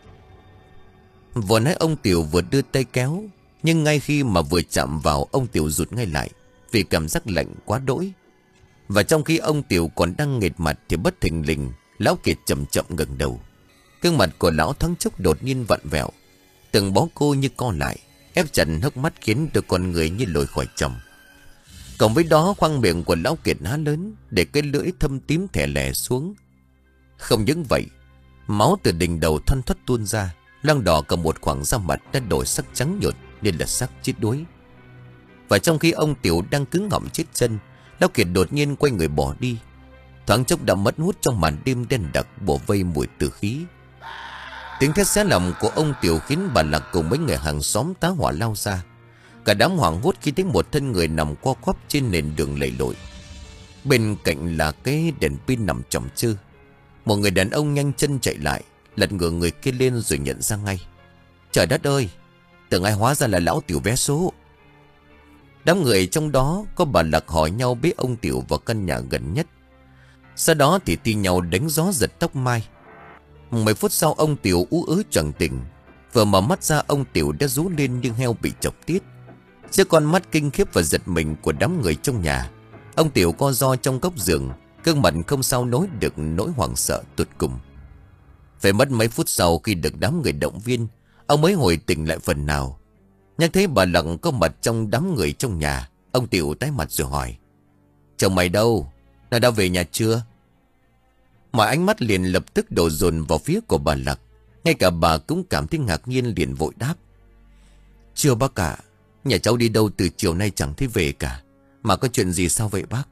Vừa nói ông Tiểu vừa đưa tay kéo, nhưng ngay khi mà vừa chạm vào, ông Tiểu rụt ngay lại vì cảm giác lạnh quá đỗi. Và trong khi ông Tiểu còn đang nghệt mặt thì bất thình lình Lão Kiệt chậm chậm ngẩng đầu. Gương mặt của lão thoáng chốc đột nhiên vặn vẹo, từng bó cô như co lại, ép chặt hốc mắt khiến đôi con người như lồi khỏi chồng. Cộng với đó khoang miệng của Lão Kiệt há lớn để cái lưỡi thâm tím thẻ lẻ xuống. Không những vậy, máu từ đỉnh đầu thoăn thoắt tuôn ra, loang đỏ cả một khoảng da mặt đã đổi sắc trắng nhợt nên là xác chết đuối. Và trong khi ông Tiểu đang cứng ngọng chết chân, Lão Kiệt đột nhiên quay người bỏ đi. Thoáng chốc đã mất hút trong màn đêm đen đặc bủa vây mùi tử khí. Tiếng thét xé lòng của ông Tiểu khiến bà Lạc cùng mấy người hàng xóm tá hỏa lao ra. Cả đám hoảng hốt khi thấy một thân người nằm co quắp trên nền đường lầy lội. Bên cạnh là cái đèn pin nằm chồng chơ. Một người đàn ông nhanh chân chạy lại, lật ngửa người kia lên rồi nhận ra ngay. Trời đất ơi, tưởng ai hóa ra là lão Tiểu vé số. Đám người trong đó có bà Lạc hỏi nhau bế ông Tiểu vào căn nhà gần nhất. Sau đó thì thi nhau đánh gió giật tóc mai. Mười phút sau ông Tiểu ú ớ choàng tỉnh. Vừa mở mắt ra ông Tiểu đã rú lên như heo bị chọc tiết. Trước con mắt kinh khiếp và giật mình của đám người trong nhà, ông Tiểu co ro trong góc giường, gương mặt không sao nối được nỗi hoảng sợ tột cùng. Phải mất mấy phút sau khi được đám người động viên, ông mới hồi tỉnh lại phần nào. Nhắc thấy bà Lặng có mặt trong đám người trong nhà, ông Tiểu tái mặt rồi hỏi: Chồng mày đâu? Nó đã về nhà chưa? Mọi ánh mắt liền lập tức đổ dồn vào phía của bà Lặc. Ngay cả bà cũng cảm thấy ngạc nhiên, liền vội đáp: Chưa bác cả. Nhà cháu đi đâu từ chiều nay chẳng thấy về cả. Mà có chuyện gì sao vậy bác?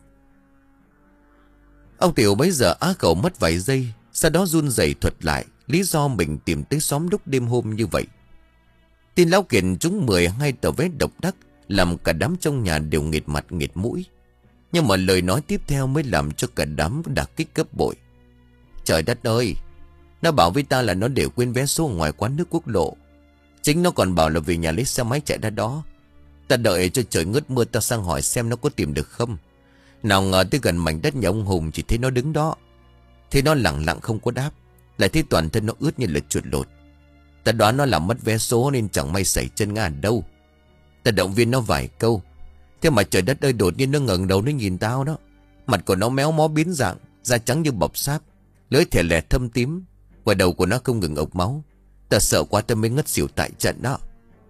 Ông Tiểu bấy giờ á khẩu mất vài giây, sau đó run rẩy thuật lại lý do mình tìm tới xóm lúc đêm hôm như vậy. Tin lão Kiệt trúng mười hai tờ vé độc đắc, làm cả đám trong nhà đều nghệt mặt nghệt mũi. Nhưng mà lời nói tiếp theo mới làm cho cả đám đả kích gấp bội. Trời đất ơi, nó bảo với ta là nó để quên vé số ngoài quán nước quốc lộ. Chính nó còn bảo là về nhà lấy xe máy chạy ra đó. Ta đợi cho trời ngớt mưa ta sang hỏi xem nó có tìm được không. Nào ngờ tới gần mảnh đất nhà ông Hùng chỉ thấy nó đứng đó. Thế nó lặng lặng không có đáp, lại thấy toàn thân nó ướt như là chuột lột. Ta đoán nó làm mất vé số nên chẳng may xảy chân ngã đâu. Ta động viên nó vài câu. Thế mà trời đất ơi, đột nhiên nó ngẩng đầu nó nhìn tao đó. Mặt của nó méo mó biến dạng, da trắng như bọc sáp, lưỡi thè lè thâm tím, ngoài đầu của nó không ngừng ộc máu. Ta sợ quá ta mới ngất xỉu tại trận đó.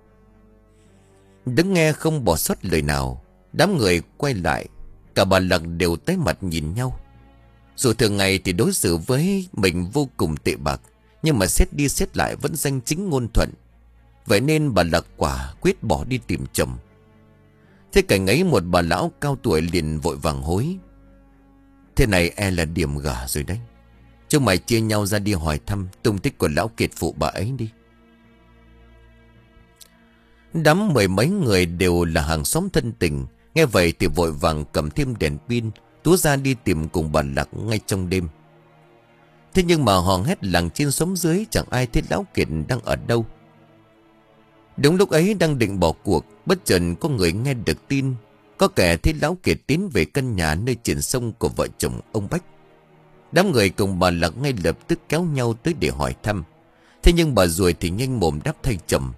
Đứng nghe không bỏ sót lời nào, đám người quay lại. Cả bà Lặc đều tái mặt nhìn nhau. Dù thường ngày thì đối xử với mình vô cùng tệ bạc, nhưng mà xét đi xét lại vẫn danh chính ngôn thuận. Vậy nên bà Lặc quả quyết bỏ đi tìm chồng. Thế cảnh ấy, một bà lão cao tuổi liền vội vàng hối: Thế này e là điểm gà rồi đấy. Chúng mày chia nhau ra đi hỏi thăm tung tích của lão Kiệt phụ bà ấy đi. Đám mười mấy người đều là hàng xóm thân tình, nghe vậy thì vội vàng cầm thêm đèn pin túa ra đi tìm cùng bà Lặc ngay trong đêm. Thế nhưng mà hò hét làng trên xóm dưới chẳng ai thấy lão Kiệt đang ở đâu. Đúng lúc ấy đang định bỏ cuộc, bất chợt có người nghe được tin có kẻ thấy lão Kiệt tiến về căn nhà nơi triển sông của vợ chồng ông Bách. Đám người cùng bà Lặc ngay lập tức kéo nhau tới để hỏi thăm. Thế nhưng bà ruồi thì nhanh mồm đáp thay chồng: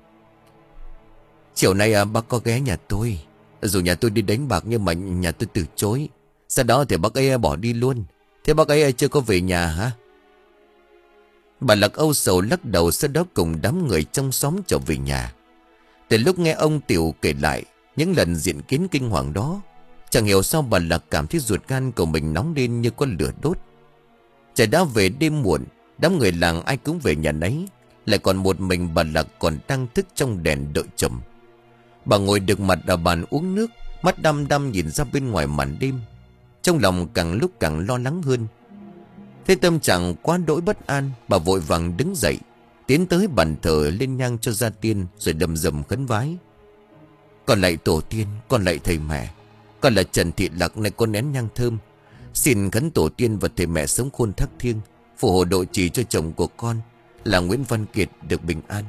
Chiều nay à, bác có ghé nhà tôi. Dù nhà tôi đi đánh bạc nhưng mà nhà tôi từ chối. Sau đó thì bác ấy bỏ đi luôn. Thế bác ấy chưa có về nhà hả? Bà Lặc âu sầu lắc đầu, sau đó cùng đám người trong xóm trở về nhà. Từ lúc nghe ông Tiểu kể lại những lần diện kiến kinh hoàng đó, chẳng hiểu sao bà Lặc cảm thấy ruột gan của mình nóng lên như có lửa đốt. Trời đã về đêm muộn, đám người làng ai cũng về nhà nấy, lại còn một mình bà Lặc còn đang thức trong đèn đợi chồng. Bà ngồi được mặt ở bàn uống nước, mắt đăm đăm nhìn ra bên ngoài màn đêm, trong lòng càng lúc càng lo lắng hơn. Thế tâm trạng quá đỗi bất an, bà vội vàng đứng dậy, tiến tới bàn thờ lên nhang cho gia tiên, rồi đầm dầm khấn vái: Con lạy tổ tiên, con lạy thầy mẹ, con là Trần Thị Lặc này, con nén nhang thơm, xin khấn tổ tiên và thầy mẹ sống khôn thác thiêng, phù hộ độ trì cho chồng của con là Nguyễn Văn Kiệt được bình an.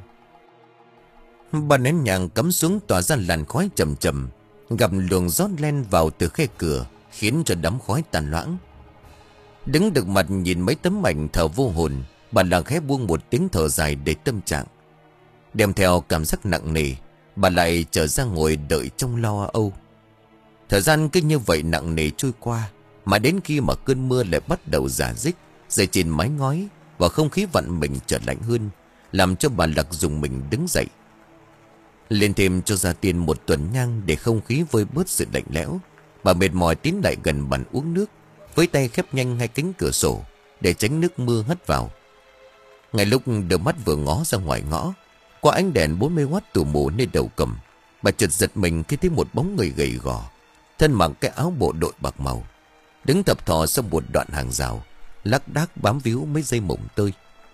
Bà nén nhang cắm xuống tỏa ra làn khói chầm chầm, gặp luồng gió len vào từ khe cửa, khiến cho đám khói tàn loãng. Đứng được mặt nhìn mấy tấm ảnh thờ vô hồn, bà Lặc khẽ buông một tiếng thở dài để tâm trạng. Đem theo cảm giác nặng nề, bà lại trở ra ngồi đợi trong lo âu. Thời gian cứ như vậy nặng nề trôi qua, mà đến khi mà cơn mưa lại bắt đầu rả rích rơi trên mái ngói, và không khí vặn mình trở lạnh hơn, làm cho bà Lặc dùng mình đứng dậy. Lên thêm cho gia tiên một tuần nhang để không khí vơi bớt sự lạnh lẽo, bà mệt mỏi tiến lại gần bàn uống nước, với tay khép nhanh hai cánh cửa sổ để tránh nước mưa hắt vào. Ngay lúc đôi mắt vừa ngó ra ngoài ngõ, qua ánh đèn bốn mươi oát tù mù nơi đầu cầm, bà chợt giật mình khi thấy một bóng người gầy gò, thân mặc cái áo bộ đội bạc màu, đứng thập thò sau một đoạn hàng rào, lác đác bám víu mấy dây mồng tơi.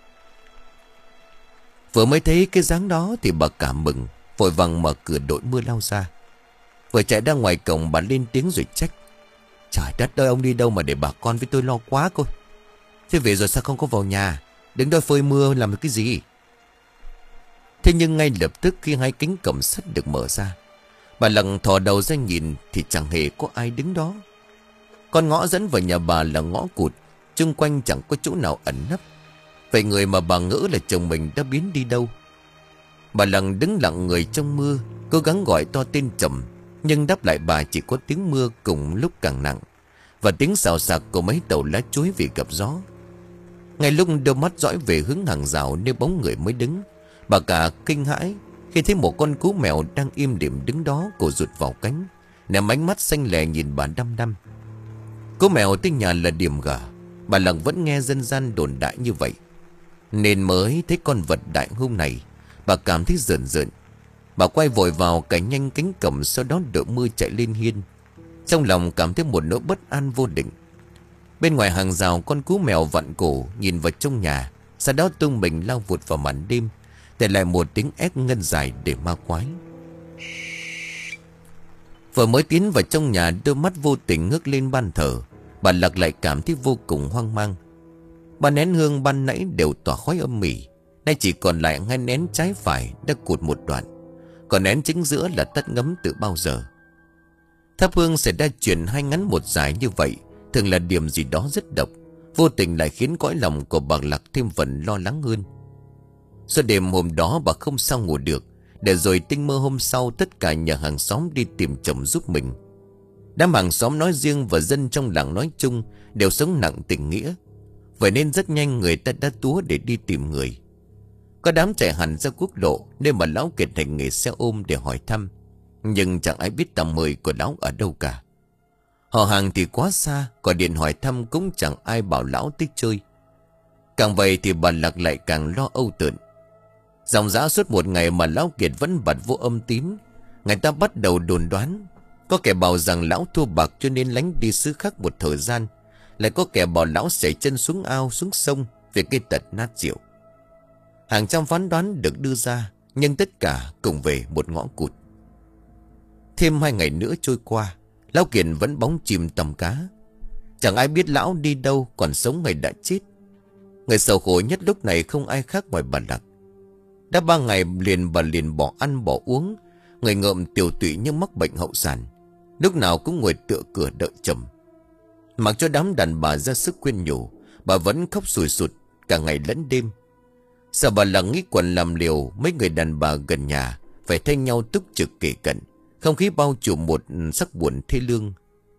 Vừa mới thấy cái dáng đó thì bà cảm mừng, vội vàng mở cửa đội mưa lao ra. Vừa chạy ra ngoài cổng, bà lên tiếng rồi trách: Trời đất ơi, ông đi đâu mà để bà con với tôi lo quá cô. Thế về rồi sao không có vào nhà, đứng đó phơi mưa làm cái gì? Thế nhưng ngay lập tức khi hai cánh cổng sắt được mở ra, bà Lằng thò đầu ra nhìn thì chẳng hề có ai đứng đó. Con ngõ dẫn vào nhà bà là ngõ cụt, chung quanh chẳng có chỗ nào ẩn nấp. Vậy người mà bà ngỡ là chồng mình đã biến đi đâu? Bà Lằng đứng lặng người trong mưa, cố gắng gọi to tên chồng, nhưng đáp lại bà chỉ có tiếng mưa cùng lúc càng nặng, và tiếng xào xạc của mấy tàu lá chuối vì gặp gió. Ngay lúc đôi mắt dõi về hướng hàng rào nơi bóng người mới đứng, bà cả kinh hãi khi thấy một con cú mèo đang im lìm đứng đó, cổ rụt vào cánh, ném ánh mắt xanh lè nhìn bà đăm đăm. Cú mèo tên nhà là Điềm Gà. Bà Lằng vẫn nghe dân gian đồn đại như vậy, nên mới thấy con vật đại hung này, bà cảm thấy rợn rợn. Bà quay vội vào cài nhanh cánh cổng, sau đó đợi mưa chạy lên hiên. Trong lòng cảm thấy một nỗi bất an vô định. Bên ngoài hàng rào, con cú mèo vặn cổ nhìn vào trong nhà, sau đó tung mình lao vụt vào màn đêm, để lại một tiếng ép ngân dài để ma quái. Vừa mới tiến vào trong nhà, đôi mắt vô tình ngước lên ban thờ, bà Lặc lại cảm thấy vô cùng hoang mang. Ba nén hương ban nãy đều tỏa khói âm mỉ, nay chỉ còn lại hai nén trái phải đã cụt một đoạn, còn nén chính giữa là tắt ngấm từ bao giờ. Thắp hương xảy ra chuyện hai ngắn một dài như vậy thường là điểm gì đó rất độc, vô tình lại khiến cõi lòng của bà Lặc thêm phần lo lắng hơn. Suốt đêm hôm đó bà không sao ngủ được, để rồi tinh mơ hôm sau tất cả nhà hàng xóm đi tìm chồng giúp mình. Đám hàng xóm nói riêng và dân trong làng nói chung đều sống nặng tình nghĩa, vậy nên rất nhanh người ta đã túa để đi tìm người. Có đám chạy hẳn ra quốc lộ nơi mà lão Kiệt hành nghề xe ôm để hỏi thăm, nhưng chẳng ai biết tầm mười của lão ở đâu cả. Họ hàng thì quá xa, gọi điện hỏi thăm cũng chẳng ai bảo lão tới chơi. Càng vậy thì bà Lặc lại càng lo âu tợn. Dòng dã suốt một ngày mà lão Kiệt vẫn bật vô âm tín, người ta bắt đầu đồn đoán. Có kẻ bảo rằng lão thua bạc cho nên lánh đi xứ khác một thời gian, lại có kẻ bảo lão xẻ chân xuống ao xuống sông vì cái tật nát rượu. Hàng trăm phán đoán được đưa ra, nhưng tất cả cùng về một ngõ cụt. Thêm hai ngày nữa trôi qua, lão Kiệt vẫn bóng chìm tầm cá. Chẳng ai biết lão đi đâu, còn sống hay đã chết. Người sầu khổ nhất lúc này không ai khác ngoài bà Lặc. Đã ba ngày liền bà liền bỏ ăn bỏ uống, người ngợm tiểu tụy như mắc bệnh hậu sản, lúc nào cũng ngồi tựa cửa đợi chồng. Mặc cho đám đàn bà ra sức khuyên nhủ, bà vẫn khóc sùi sụt cả ngày lẫn đêm. Sợ bà Lặc nghĩ quần làm liều, mấy người đàn bà gần nhà phải thay nhau túc trực kề cận, không khí bao trùm một sắc buồn thê lương.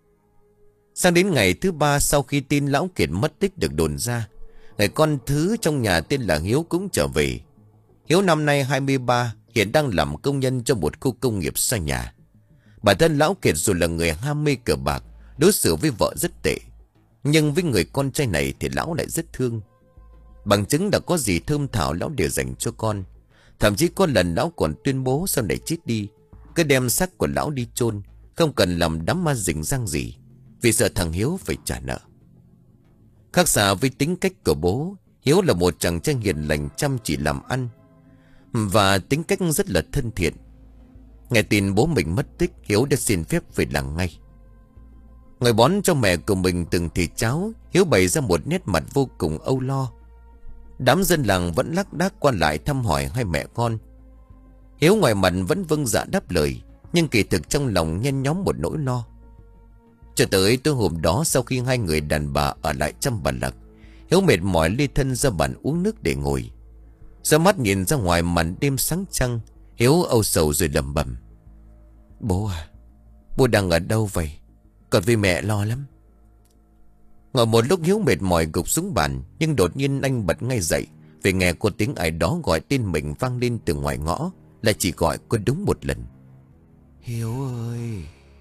Sang đến ngày thứ ba sau khi tin lão Kiệt mất tích được đồn ra, người con thứ trong nhà tên là Hiếu cũng trở về. Hiếu năm nay hai mươi ba, hiện đang làm công nhân cho một khu công nghiệp xa nhà. Bản thân lão Kiệt dù là người ham mê cờ bạc, đối xử với vợ rất tệ, nhưng với người con trai này thì lão lại rất thương. Bằng chứng đã có gì thơm thảo lão đều dành cho con. Thậm chí có lần lão còn tuyên bố sau này chết đi, cứ đem xác của lão đi chôn, không cần làm đám ma rình rang gì, vì sợ thằng Hiếu phải trả nợ. Khác xa với tính cách của bố, Hiếu là một chàng trai hiền lành chăm chỉ làm ăn, và tính cách rất là thân thiện. Nghe tin bố mình mất tích, Hiếu đã xin phép về làng ngay. Ngồi bón cho mẹ của mình từng thìa cháo, Hiếu bày ra một nét mặt vô cùng âu lo. Đám dân làng vẫn lác đác qua lại thăm hỏi hai mẹ con. Hiếu ngoài mặt vẫn vâng dạ đáp lời, nhưng kỳ thực trong lòng nhen nhóm một nỗi lo. Cho tới tối hôm đó, sau khi hai người đàn bà ở lại chăm bà Lặc, Hiếu mệt mỏi lê thân ra bàn uống nước để ngồi. Giơ mắt nhìn ra ngoài màn đêm sáng trăng, Hiếu âu sầu rồi lẩm bẩm: Bố à, bố đang ở đâu vậy? Còn vì mẹ lo lắm. Ngồi một lúc Hiếu mệt mỏi gục xuống bàn, nhưng đột nhiên anh bật ngay dậy vì nghe có tiếng ai đó gọi tên mình vang lên từ ngoài ngõ, là chỉ gọi có đúng một lần: Hiếu ơi.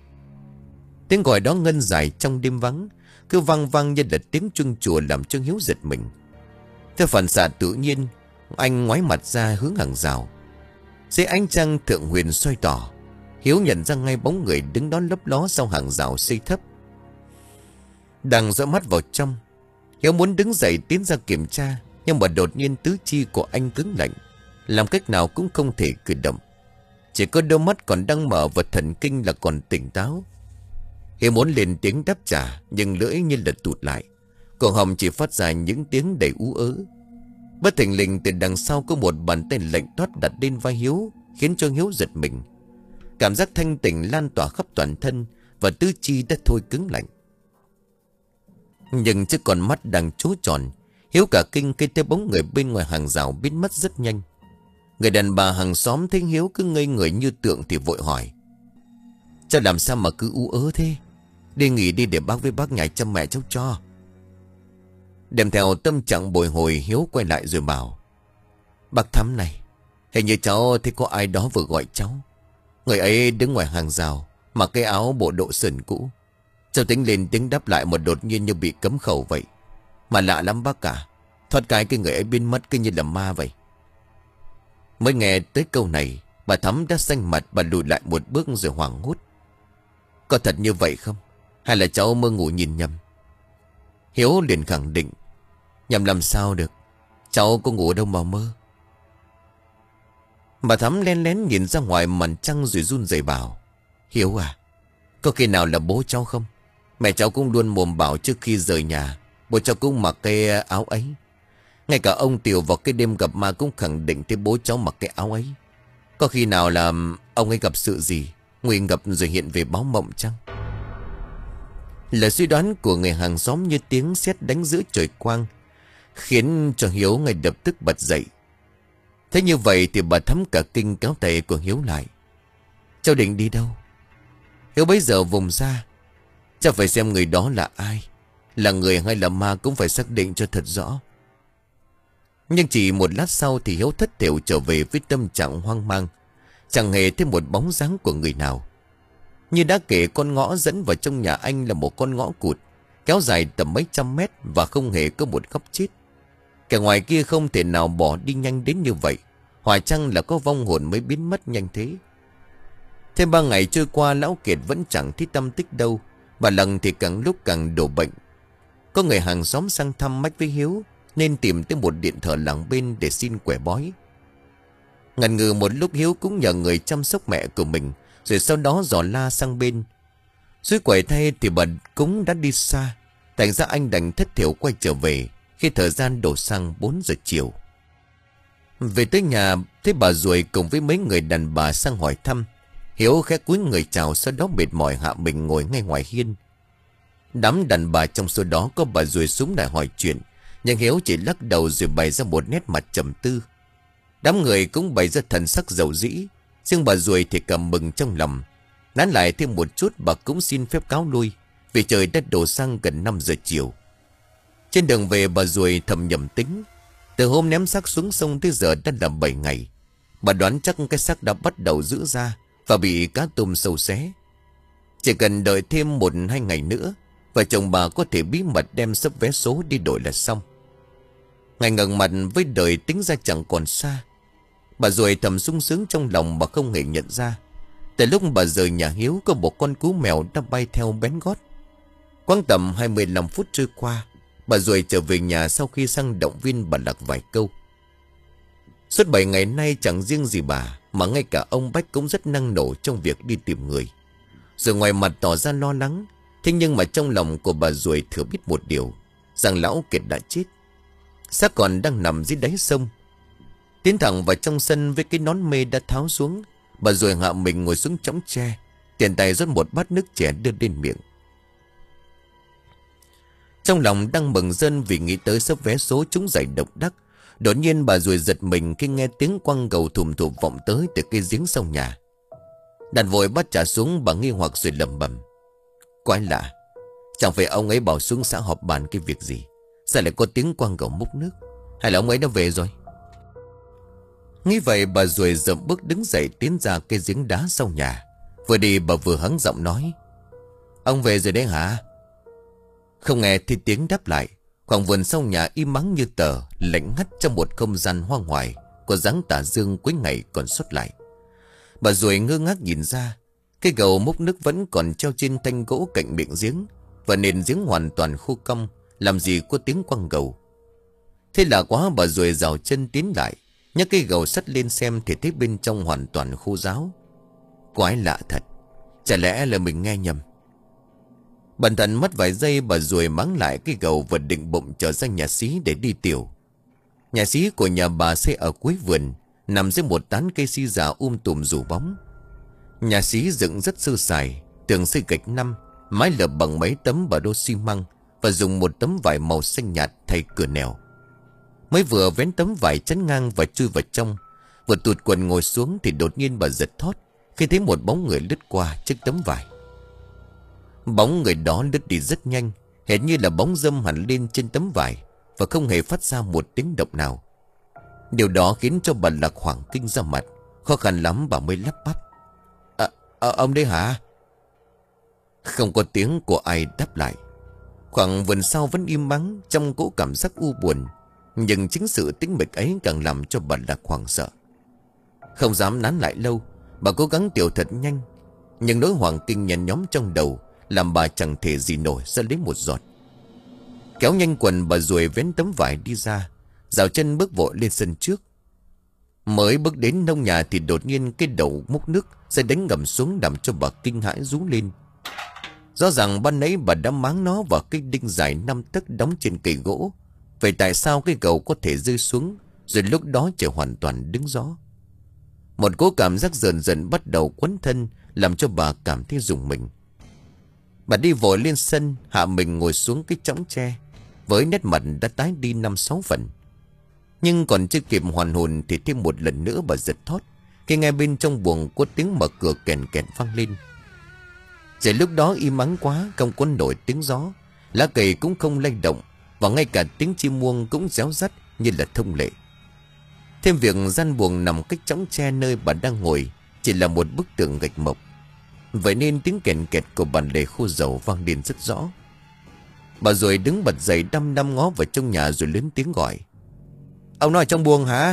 Tiếng gọi đó ngân dài trong đêm vắng, cứ vang vang như là tiếng chuông chùa, làm cho Hiếu giật mình. Theo phản xạ tự nhiên, anh ngoái mặt ra hướng hàng rào. Dưới ánh trăng thượng huyền soi tỏ, Hiếu nhận ra ngay bóng người đứng đó lấp ló sau hàng rào xây thấp. Đang dõi mắt vào trong, Hiếu muốn đứng dậy tiến ra kiểm tra, nhưng mà đột nhiên tứ chi của anh cứng lạnh, làm cách nào cũng không thể cử động. Chỉ có đôi mắt còn đang mở và thần kinh là còn tỉnh táo. Hiếu muốn lên tiếng đáp trả, nhưng lưỡi như là tụt lại, cổ họng chỉ phát ra những tiếng đầy ú ớ. Bất thình lình từ đằng sau có một bàn tay lạnh toát đặt lên vai Hiếu, khiến cho Hiếu giật mình. Cảm giác thanh tỉnh lan tỏa khắp toàn thân, và tứ chi đã thôi cứng lạnh. Nhưng chiếc con mắt đang trố tròn, Hiếu cả kinh khi thấy bóng người bên ngoài hàng rào biến mất rất nhanh. Người đàn bà hàng xóm thấy Hiếu cứ ngây người như tượng thì vội hỏi: "Cháu làm sao mà cứ ú ớ thế? Đi nghỉ đi để bác với bác nhảy chăm mẹ cháu cho." Đem theo tâm trạng bồi hồi, Hiếu quay lại rồi bảo: "Bác Thắm này, hình như cháu thấy có ai đó vừa gọi cháu. Người ấy đứng ngoài hàng rào, mặc cái áo bộ đội sườn cũ. Cháu tính lên tiếng đáp lại một đột nhiên như bị cấm khẩu vậy. Mà lạ lắm bác cả, thoát cái cái người ấy biến mất cứ như là ma vậy." Mới nghe tới câu này, bà Thắm đã xanh mặt, bà lùi lại một bước rồi hoảng hốt: "Có thật như vậy không? Hay là cháu mơ ngủ nhìn nhầm?" Hiếu liền khẳng định: "Nhầm làm sao được, cháu có ngủ đâu mà mơ." Bà Thắm len lén nhìn ra ngoài màn trăng rồi run rẩy bảo: "Hiếu à, có khi nào là bố cháu không? Mẹ cháu cũng luôn mồm bảo trước khi rời nhà bố cháu cũng mặc cái áo ấy. Ngay cả ông Tiều vào cái đêm gặp ma cũng khẳng định thấy bố cháu mặc cái áo ấy. Có khi nào là ông ấy gặp sự gì, nguy ngập rồi hiện về báo mộng chăng?" Lời suy đoán của người hàng xóm như tiếng sét đánh giữa trời quang, khiến cho Hiếu ngay lập tức bật dậy. Thế như vậy thì bà Thắm cả kinh kéo tay của Hiếu lại: "Cháu định đi đâu?" Hiếu bấy giờ vùng ra: "Cháu phải xem người đó là ai, là người hay là ma cũng phải xác định cho thật rõ." Nhưng chỉ một lát sau thì Hiếu thất thểu trở về với tâm trạng hoang mang. Chẳng hề thấy một bóng dáng của người nào. Như đã kể, con ngõ dẫn vào trong nhà anh là một con ngõ cụt, kéo dài tầm mấy trăm mét và không hề có một góc chết. Kẻ ngoài kia không thể nào bỏ đi nhanh đến như vậy. Hoài chăng là có vong hồn mới biến mất nhanh thế. Thêm ba ngày trôi qua, lão Kiệt vẫn chẳng thấy tăm tích đâu. Bà Lần thì càng lúc càng đổ bệnh. Có người hàng xóm sang thăm mách với Hiếu, nên tìm tới một điện thờ làng bên để xin quẻ bói. Ngần ngừ một lúc, Hiếu cũng nhờ người chăm sóc mẹ của mình, rồi sau đó dò la sang bên. Dưới quầy thay thì bà cũng đã đi xa. Thành ra anh đành thất thểu quay trở về khi thời gian đổ sang bốn giờ chiều. Về tới nhà, thấy bà Ruồi cùng với mấy người đàn bà sang hỏi thăm. Hiếu khẽ cúi người chào, sau đó mệt mỏi hạ mình ngồi ngay ngoài hiên. Đám đàn bà trong số đó có bà Ruồi xuống lại hỏi chuyện, nhưng Hiếu chỉ lắc đầu rồi bày ra một nét mặt trầm tư. Đám người cũng bày ra thần sắc dầu dĩ, riêng bà Ruồi thì cầm mừng trong lòng. Nán lại thêm một chút, bà cũng xin phép cáo lui, vì trời đã đổ sang gần năm giờ chiều. Trên đường về, bà Ruồi thầm nhầm tính. Từ hôm ném xác xuống sông tới giờ đã là bảy ngày. Bà đoán chắc cái xác đã bắt đầu giữ ra và bị cá tôm sâu xé. Chỉ cần đợi thêm một hai ngày nữa, vợ chồng bà có thể bí mật đem sấp vé số đi đổi là xong. Ngày ngẩng mặt với đời tính ra chẳng còn xa. Bà Ruồi thầm sung sướng trong lòng mà không hề nhận ra, từ lúc bà rời nhà Hiếu, có một con cú mèo đã bay theo bén gót. Quãng tầm hai mươi lăm phút trôi qua, bà Ruồi trở về nhà sau khi sang động viên bà Lạc vài câu. Suốt bảy ngày nay chẳng riêng gì bà, mà ngay cả ông Bách cũng rất năng nổ trong việc đi tìm người. Rồi ngoài mặt tỏ ra lo lắng, thế nhưng mà trong lòng của bà Ruồi thừa biết một điều, rằng lão Kiệt đã chết. Xác còn đang nằm dưới đáy sông. Tiến thẳng vào trong sân với cái nón mê đã tháo xuống, bà Ruồi hạ mình ngồi xuống chõng tre, tiền tay rót một bát nước chè đưa lên miệng. Trong lòng đang mừng rơn vì nghĩ tới sấp vé số trúng giải độc đắc, đột nhiên bà Ruồi giật mình khi nghe tiếng quăng gầu thùm thụm vọng tới từ cây giếng sau nhà. Đặt vội bát trà xuống, bà nghi hoặc rồi lẩm bẩm: Quái lạ, chẳng phải ông ấy bảo xuống xã họp bàn cái việc gì, sao lại có tiếng quăng gầu múc nước? Hay là ông ấy đã về rồi? Nghĩ vậy, bà Ruồi dậm bước đứng dậy tiến ra cây giếng đá sau nhà. Vừa đi bà vừa hắng giọng nói: Ông về rồi đấy hả? Không nghe thì tiếng đáp lại. Khoảng vườn sau nhà im mắng như tờ, lạnh ngắt trong một không gian hoang hoài, có dáng tà dương cuối ngày còn xuất lại. Bà Ruồi ngơ ngác nhìn ra, cái gầu múc nước vẫn còn treo trên thanh gỗ cạnh miệng giếng, và nền giếng hoàn toàn khô cong, làm gì có tiếng quăng gầu. Thế là quá, bà Ruồi rào chân tiến lại, nhấc cái gầu sắt lên xem thì thấy bên trong hoàn toàn khô ráo. Quái lạ thật, chả lẽ là mình nghe nhầm? Bần thần mất vài giây, bà Ruồi mắng lại cái gầu và định bụng trở ra nhà xí để đi tiểu. Nhà xí của nhà bà xây ở cuối vườn, nằm dưới một tán cây si già um tùm rủ bóng. Nhà xí dựng rất sơ sài, tường xây gạch năm, mái lợp bằng mấy tấm bà đô xi măng và dùng một tấm vải màu xanh nhạt thay cửa nẻo. Mới vừa vén tấm vải chắn ngang và chui vào trong, vừa tụt quần ngồi xuống thì đột nhiên bà giật thót khi thấy một bóng người lướt qua trước tấm vải. Bóng người đó lướt đi rất nhanh, hệt như là bóng dâm hẳn lên trên tấm vải và không hề phát ra một tiếng động nào. Điều đó khiến cho bà Lạc hoảng kinh ra mặt, khó khăn lắm bà mới lắp bắp: à, à, ông đấy hả? Không có tiếng của ai đáp lại. Khoảng vườn sau vẫn im ắng trong cỗ cảm giác u buồn, nhưng chính sự tĩnh mịch ấy càng làm cho bà Lạc hoảng sợ. Không dám nán lại lâu, bà cố gắng tiểu thật nhanh, nhưng nỗi hoảng kinh nhen nhóm trong đầu làm bà chẳng thể gì nổi ra lấy một giọt. Kéo nhanh quần bà ruồi vén tấm vải đi ra, dạo chân bước vội lên sân trước. Mới bước đến nông nhà thì đột nhiên cái đầu múc nước sẽ đánh ngầm xuống, làm cho bà kinh hãi rú lên. Rõ ràng ban nãy bà đã máng nó vào cái đinh dài năm tấc đóng trên cây gỗ. Vậy tại sao cái cầu có thể rơi xuống, rồi lúc đó trời hoàn toàn đứng gió? Một cỗ cảm giác dần dần bắt đầu quấn thân, làm cho bà cảm thấy rùng mình. Bà đi vội lên sân, hạ mình ngồi xuống cái chõng tre, với nét mặt đã tái đi năm sáu phần. Nhưng còn chưa kịp hoàn hồn thì thêm một lần nữa bà giật thót khi nghe bên trong buồng có tiếng mở cửa kèn kẹt vang lên. Trời lúc đó im ắng quá, không có nổi tiếng gió, lá cây cũng không lay động, và ngay cả tiếng chim muông cũng réo rắt như là thông lệ. Thêm việc gian buồng nằm cách chõng tre nơi bà đang ngồi chỉ là một bức tường gạch mộc, vậy nên tiếng kèn kẹt của bàn lề khô dầu vang lên rất rõ. Bà rồi đứng bật dậy, đăm đăm ngó vào trong nhà rồi lớn tiếng gọi: ông nói trong buồng hả?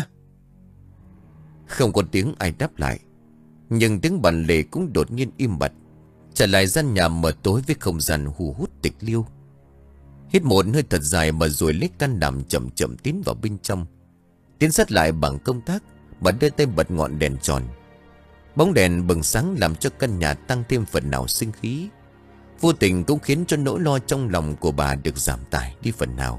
Không có tiếng ai đáp lại, nhưng tiếng bàn lề cũng đột nhiên im bặt, trở lại gian nhà mờ tối với không gian hù hút tịch liêu. Hít một hơi thật dài, bà rồi lấy can đảm chậm chậm tiến vào bên trong. Tiến sát lại bằng công tác, bà đưa tay bật ngọn đèn tròn. Bóng đèn bừng sáng làm cho căn nhà tăng thêm phần nào sinh khí, vô tình cũng khiến cho nỗi lo trong lòng của bà được giảm tải đi phần nào.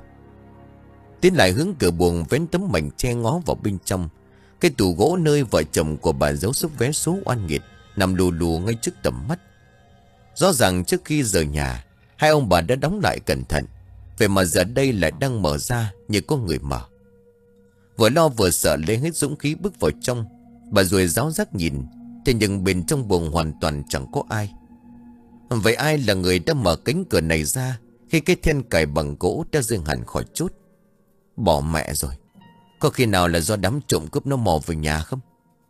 Tiến lại hướng cửa buồng, vén tấm mảnh che ngó vào bên trong. Cái tủ gỗ nơi vợ chồng của bà giấu số vé số oan nghiệt nằm lù lù ngay trước tầm mắt. Rõ ràng trước khi rời nhà, hai ông bà đã đóng lại cẩn thận, vậy mà giờ đây lại đang mở ra như có người mở. Vừa lo vừa sợ lấy hết dũng khí bước vào trong, bà rồi ráo rác nhìn, thế nhưng bên trong buồng hoàn toàn chẳng có ai. Vậy ai là người đã mở cánh cửa này ra khi cái then cài bằng gỗ đã rơi hẳn khỏi chốt? Bỏ mẹ rồi, có khi nào là do đám trộm cướp nó mò về nhà không?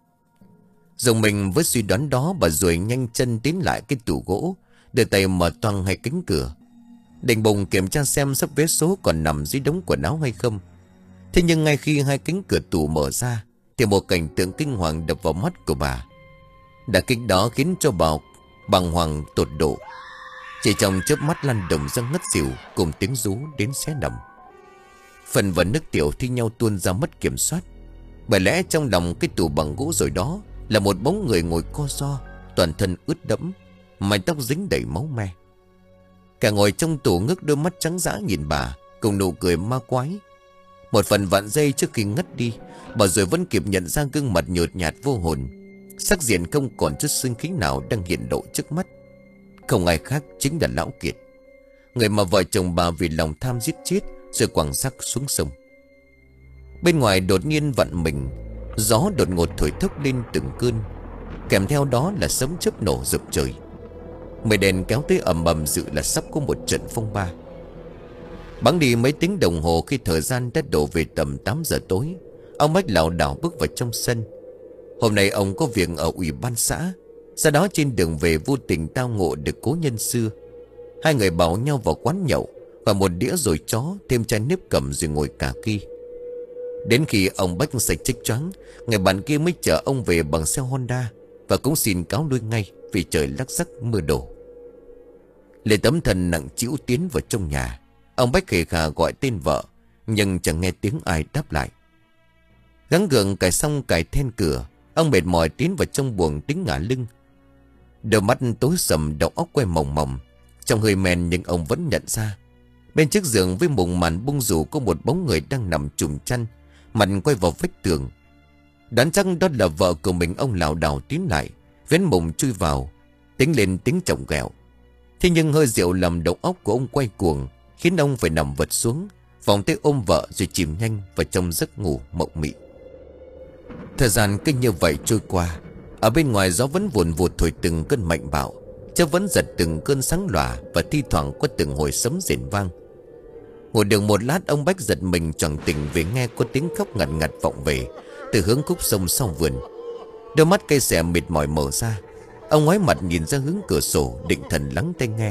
Dùng mình với suy đoán đó, bà rồi nhanh chân tiến lại cái tủ gỗ, đưa tay mở toang hai cánh cửa, định bụng kiểm tra xem sắp vé số còn nằm dưới đống quần áo hay không. Thế nhưng ngay khi hai cánh cửa tủ mở ra thì một cảnh tượng kinh hoàng đập vào mắt của bà. Đả kích đó khiến cho bà bàng hoàng tột độ, chỉ trong chớp mắt lăn đồng ra ngất xỉu cùng tiếng rú đến xé nằm. Phần và nước tiểu thi nhau tuôn ra mất kiểm soát. Bởi lẽ trong lòng cái tủ bằng gỗ rồi đó là một bóng người ngồi co ro, toàn thân ướt đẫm, mái tóc dính đầy máu me. Cả ngồi trong tủ ngước đôi mắt trắng dã nhìn bà cùng nụ cười ma quái. Một phần vạn giây trước khi ngất đi, bà rồi vẫn kịp nhận ra gương mặt nhợt nhạt vô hồn, sắc diện không còn chút sinh khí nào đang hiện lộ trước mắt. Không ai khác chính là Lão Kiệt, người mà vợ chồng bà vì lòng tham giết chết rồi quẳng xác xuống sông. Bên ngoài đột nhiên vặn mình, gió đột ngột thổi thốc lên từng cơn, kèm theo đó là sấm chớp nổ rực trời. Mây đèn kéo tới ầm ầm, dự là sắp có một trận phong ba. Bắn đi mấy tiếng đồng hồ, khi thời gian đã đổ về tầm tám giờ tối, ông Bách lảo đảo bước vào trong sân. Hôm nay ông có việc ở ủy ban xã, sau đó trên đường về vô tình tao ngộ được cố nhân xưa. Hai người bảo nhau vào quán nhậu, và một đĩa rồi chó, thêm chai nếp cầm rồi ngồi cà ki. Đến khi ông Bách say chích choáng, người bạn kia mới chở ông về bằng xe Honda, và cũng xin cáo lui ngay vì trời lắc rắc mưa đổ. Lê tấm thần nặng trĩu tiến vào trong nhà. Ông Bách khề khà gọi tên vợ, nhưng chẳng nghe tiếng ai đáp lại. Gắng gượng cài xong cài then cửa, ông mệt mỏi tiến vào trong buồng tính ngả lưng. Đôi mắt tối sầm, đầu óc quay mòng mòng. Trong hơi men nhưng ông vẫn nhận ra, bên chiếc giường với mùng màn bung rủ có một bóng người đang nằm trùm chăn, mặt quay vào vách tường. Đoán chắc đó là vợ của mình, ông lảo đảo tiến lại, vén mùng chui vào, tính lên tiếng chồng ghẹo. Thế nhưng hơi rượu làm đầu óc của ông quay cuồng, khiến ông phải nằm vật xuống, vòng tay ôm vợ rồi chìm nhanh vào trong giấc ngủ mộng mị. Thời gian cứ như vậy trôi qua. Ở bên ngoài gió vẫn vùn vụt thổi từng cơn mạnh bạo, chớp vẫn giật từng cơn sáng lòa, và thi thoảng có từng hồi sấm rền vang. Ngồi được một lát, ông Bách giật mình choàng tỉnh vì nghe có tiếng khóc ngặt ngặt vọng về từ hướng khúc sông sau vườn. Đôi mắt cây xẻ mệt mỏi mở ra, ông ngoái mặt nhìn ra hướng cửa sổ, định thần lắng tai nghe.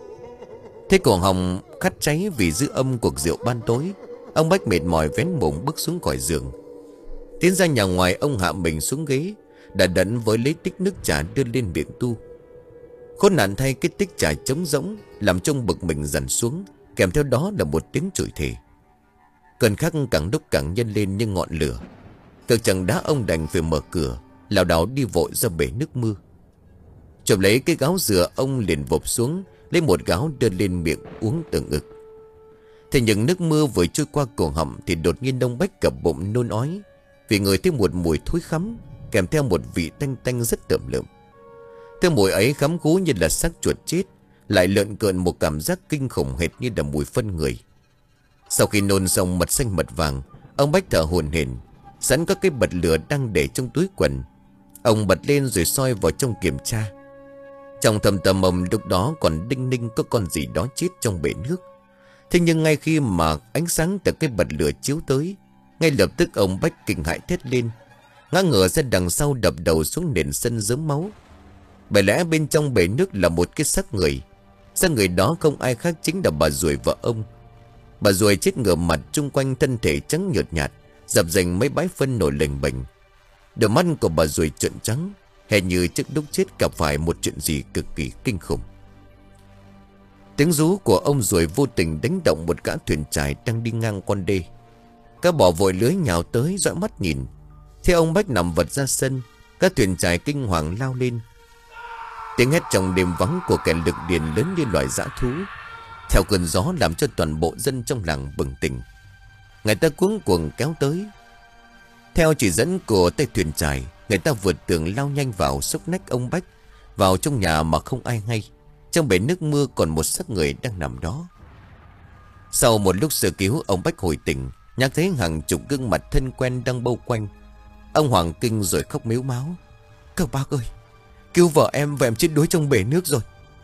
Thế cổ họng khát cháy vì dư âm cuộc rượu ban tối, ông Bách mệt mỏi vén mùng bước xuống khỏi giường. Tiến ra nhà ngoài, ông hạ mình xuống ghế, đã đẫn với lấy tích nước trà đưa lên miệng tu. Khốn nạn thay, cái tích trà trống rỗng làm trong bực mình dần xuống, kèm theo đó là một tiếng chửi thề. Cơn khắc càng lúc càng nhân lên như ngọn lửa. Cực chẳng đá ông đành phải mở cửa, lảo đảo đi vội ra bể nước mưa. Chộp lấy cái gáo dừa, ông liền vộp xuống, lấy một gáo đưa lên miệng uống từng ực. Thế nhưng nước mưa vừa trôi qua cổ họng thì đột nhiên ông Bách cập bụng nôn ói, vì người thấy một mùi thối khắm, kèm theo một vị tanh tanh rất tởm lợm. Cái mùi ấy khắm khú như là xác chuột chết, lại lợn cợn một cảm giác kinh khủng hệt như là mùi phân người. Sau khi nôn xong mật xanh mật vàng, ông Bách thở hổn hển, sẵn có cái bật lửa đang để trong túi quần. Ông bật lên rồi soi vào trong kiểm tra. Trong thầm tầm mầm lúc đó còn đinh ninh có con gì đó chết trong bể nước. Thế nhưng ngay khi mà ánh sáng từ cái bật lửa chiếu tới, ngay lập tức ông Bách kinh hãi thét lên, ngã ngửa ra đằng sau, đập đầu xuống nền sân rớm máu. Bởi lẽ bên trong bể nước là một cái xác người. Xác người đó không ai khác chính là bà Ruồi, vợ ông. Bà Ruồi chết ngửa mặt, chung quanh thân thể trắng nhợt nhạt, dập dềnh mấy bãi phân nổi lềnh bềnh. Đôi mắt của bà Ruồi trợn trắng, hệt như trước lúc chết gặp phải một chuyện gì cực kỳ kinh khủng. Tiếng rú của ông Ruồi vô tình đánh động một gã thuyền chài đang đi ngang con đê. Các bỏ vội lưới nhào tới dõi mắt nhìn. Thế ông Bách nằm vật ra sân, các thuyền chài kinh hoàng lao lên. Tiếng hét trong đêm vắng của kẻ lực điền lớn như loài dã thú, theo cơn gió làm cho toàn bộ dân trong làng bừng tỉnh. Người ta cuống cuồng kéo tới. Theo chỉ dẫn của tay thuyền chài, người ta vượt tường lao nhanh vào, xốc nách ông Bách vào trong nhà mà không ai hay. Trong bể nước mưa còn một xác người đang nằm đó. Sau một lúc sơ cứu, ông Bách hồi tỉnh, nhắc thấy hàng chục gương mặt thân quen đang bâu quanh. Ông hoảng kinh rồi khóc mếu máo: "Các bác ơi, cứu vợ em, và em chết đuối trong bể nước rồi."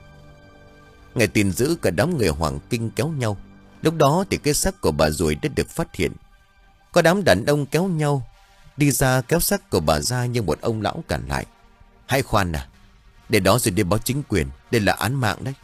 Nghe tin dữ, cả đám người hoảng kinh kéo nhau. Lúc đó thì cái xác của bà Ruồi đã được phát hiện. Có đám đàn ông kéo nhau đi ra kéo xác của bà ra, nhưng một ông lão cản lại: "Hãy khoan nào, để đó rồi đi báo chính quyền, đây là án mạng đấy."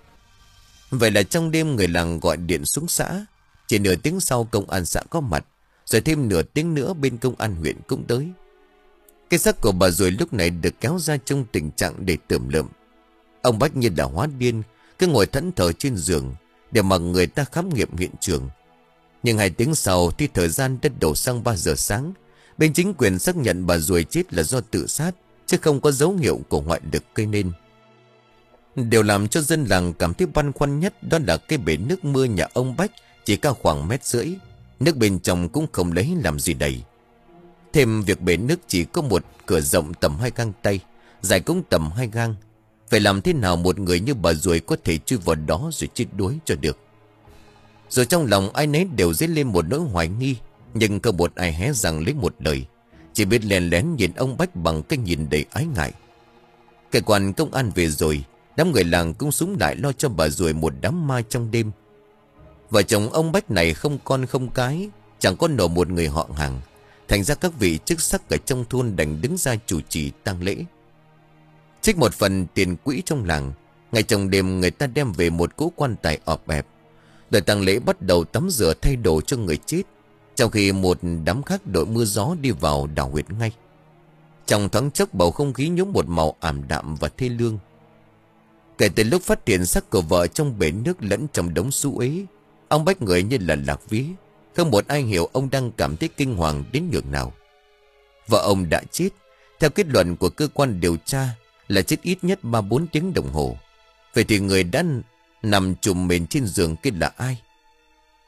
Vậy là trong đêm người làng gọi điện xuống xã. Chỉ nửa tiếng sau công an xã có mặt, rồi thêm nửa tiếng nữa bên công an huyện cũng tới. Cái xác của bà Ruồi lúc này được kéo ra trong tình trạng để tởm lợm. Ông Bách như là hóa điên, cứ ngồi thẫn thờ trên giường để mặc người ta khám nghiệm hiện trường. Nhưng hai tiếng sau thì thời gian đã đổ sang ba giờ sáng, bên chính quyền xác nhận bà Ruồi chết là do tự sát, chứ không có dấu hiệu của ngoại lực gây nên. Điều làm cho dân làng cảm thấy băn khoăn nhất đó là cái bể nước mưa nhà ông Bách chỉ cao khoảng mét rưỡi, nước bên trong cũng không lấy làm gì đầy. Thêm việc bể nước chỉ có một cửa rộng tầm hai gang tay, dài cũng tầm hai gang. Phải làm thế nào một người như bà Ruồi có thể chui vào đó rồi chết đuối cho được? Rồi trong lòng ai nấy đều dấy lên một nỗi hoài nghi, nhưng không một ai hé rằng lấy một lời, chỉ biết lén lén nhìn ông Bách bằng cái nhìn đầy ái ngại. Cơ quan công an về rồi, đám người làng cũng súng lại lo cho bà Ruồi một đám ma trong đêm. Vợ chồng ông Bách này không con không cái, chẳng có nổi một người họ hàng. Thành ra các vị chức sắc ở trong thôn đành đứng ra chủ trì tang lễ. Trích một phần tiền quỹ trong làng, ngày trong đêm người ta đem về một cỗ quan tài ọp ẹp. Đợt tang lễ bắt đầu tắm rửa thay đồ cho người chết, trong khi một đám khác đội mưa gió đi vào đào huyệt ngay. Trong thoáng chốc bầu không khí nhuốm một màu ảm đạm và thê lương. Kể từ lúc phát hiện xác của vợ trong bể nước lẫn trong đống xú ế, ông Bách người như là lạc vía, không một ai hiểu ông đang cảm thấy kinh hoàng đến nhường nào. Vợ ông đã chết, theo kết luận của cơ quan điều tra, là chết ít nhất ba bốn tiếng đồng hồ. Vậy thì người đã nằm trùm mền trên giường kia là ai?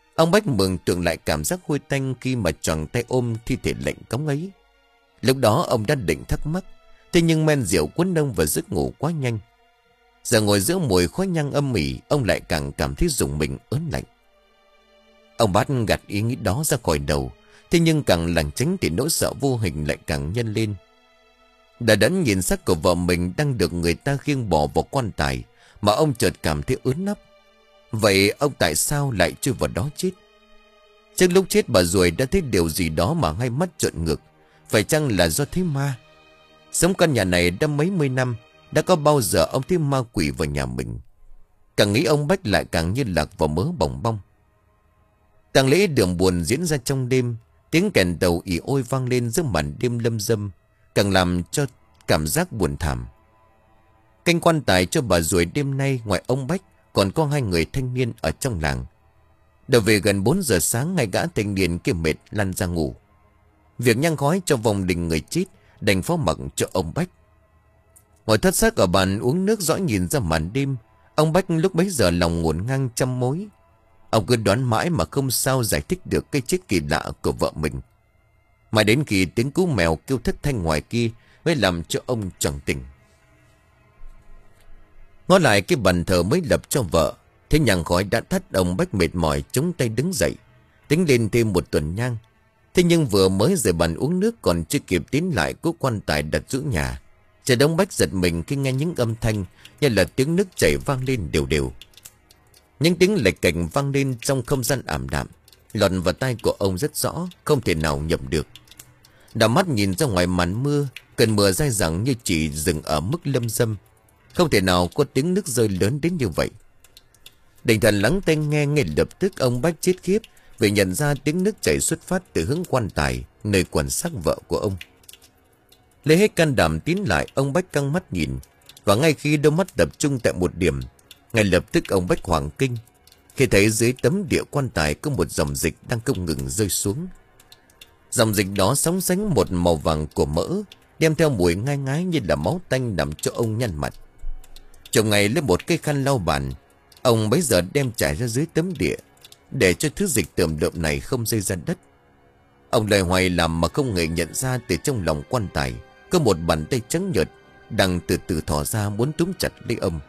Ông Bách mường tượng lại cảm giác hôi tanh khi mà choàng tay ôm thi thể lạnh cống ấy. Lúc đó ông đã định thắc mắc, thế nhưng men rượu cuốn ông và giấc ngủ quá nhanh. Giờ ngồi giữa mùi khói nhang âm ỉ, ông lại càng cảm thấy rùng mình ớn lạnh. Ông Bát gạt ý nghĩ đó ra khỏi đầu, thế nhưng càng lảng tránh thì nỗi sợ vô hình lại càng nhân lên. Đã đẫn nhìn xác của vợ mình đang được người ta khiêng bỏ vào quan tài, mà ông chợt cảm thấy ớn nắp. Vậy ông tại sao lại chui vào đó chết? Trước lúc chết bà ruồi đã thấy điều gì đó mà hai mắt trợn ngược. Phải chăng là do thấy ma? Sống căn nhà này đã mấy mươi năm, đã có bao giờ ông thấy ma quỷ vào nhà mình? Càng nghĩ ông Bách lại càng như lạc vào mớ bòng bong. Tang lễ đường buồn diễn ra trong đêm, tiếng kèn tàu ỉ ôi vang lên giữa màn đêm lâm dâm, càng làm cho cảm giác buồn thảm. Canh quan tài cho bà ruồi đêm nay ngoài ông Bách còn có hai người thanh niên ở trong làng. Đầu về gần bốn giờ sáng, ngay gã thanh niên kia mệt lăn ra ngủ. Việc nhang khói cho vòng đình người chết đành phó mặc cho ông Bách. Ngồi thất xác ở bàn uống nước dõi nhìn ra màn đêm, ông Bách lúc bấy giờ lòng ngổn ngang trăm mối. Ông cứ đoán mãi mà không sao giải thích được cái chết kỳ lạ của vợ mình. Mà đến khi tiếng cú mèo kêu thất thanh ngoài kia mới làm cho ông choàng tỉnh. Ngó lại cái bàn thờ mới lập cho vợ, thế nhang khói đã thắt, ông Bách mệt mỏi chống tay đứng dậy, tính lên thêm một tuần nhang. Thế nhưng vừa mới rời bàn uống nước còn chưa kịp tiến lại cố quan tài đặt giữa nhà, trời đông Bách giật mình khi nghe những âm thanh như là tiếng nước chảy vang lên đều đều. Những tiếng lệch cạch vang lên trong không gian ảm đạm, lọt vào tai của ông rất rõ, không thể nào nhầm được. Đảo mắt nhìn ra ngoài màn mưa, cơn mưa dai dẳng như chỉ dừng ở mức lâm dâm, không thể nào có tiếng nước rơi lớn đến như vậy. Định thần lắng tai nghe, ngay lập tức ông Bách chết khiếp vì nhận ra tiếng nước chảy xuất phát từ hướng quan tài, nơi quần xác vợ của ông. Lấy hết can đảm tiến lại, ông Bách căng mắt nhìn, và ngay khi đôi mắt tập trung tại một điểm, ngay lập tức ông Bách hoảng kinh khi thấy dưới tấm địa quan tài có một dòng dịch đang không ngừng rơi xuống. Dòng dịch đó sóng sánh một màu vàng của mỡ, đem theo mùi ngai ngái như là máu tanh, làm cho ông nhăn mặt. Chồng ngày lấy một cây khăn lau bàn, ông bấy giờ đem trải ra dưới tấm địa, để cho thứ dịch tởm lợm này không rơi ra đất. Ông lời hoài làm mà không hề nhận ra từ trong lòng quan tài có một bàn tay trắng nhợt đang từ từ thò ra muốn túm chặt lấy ông.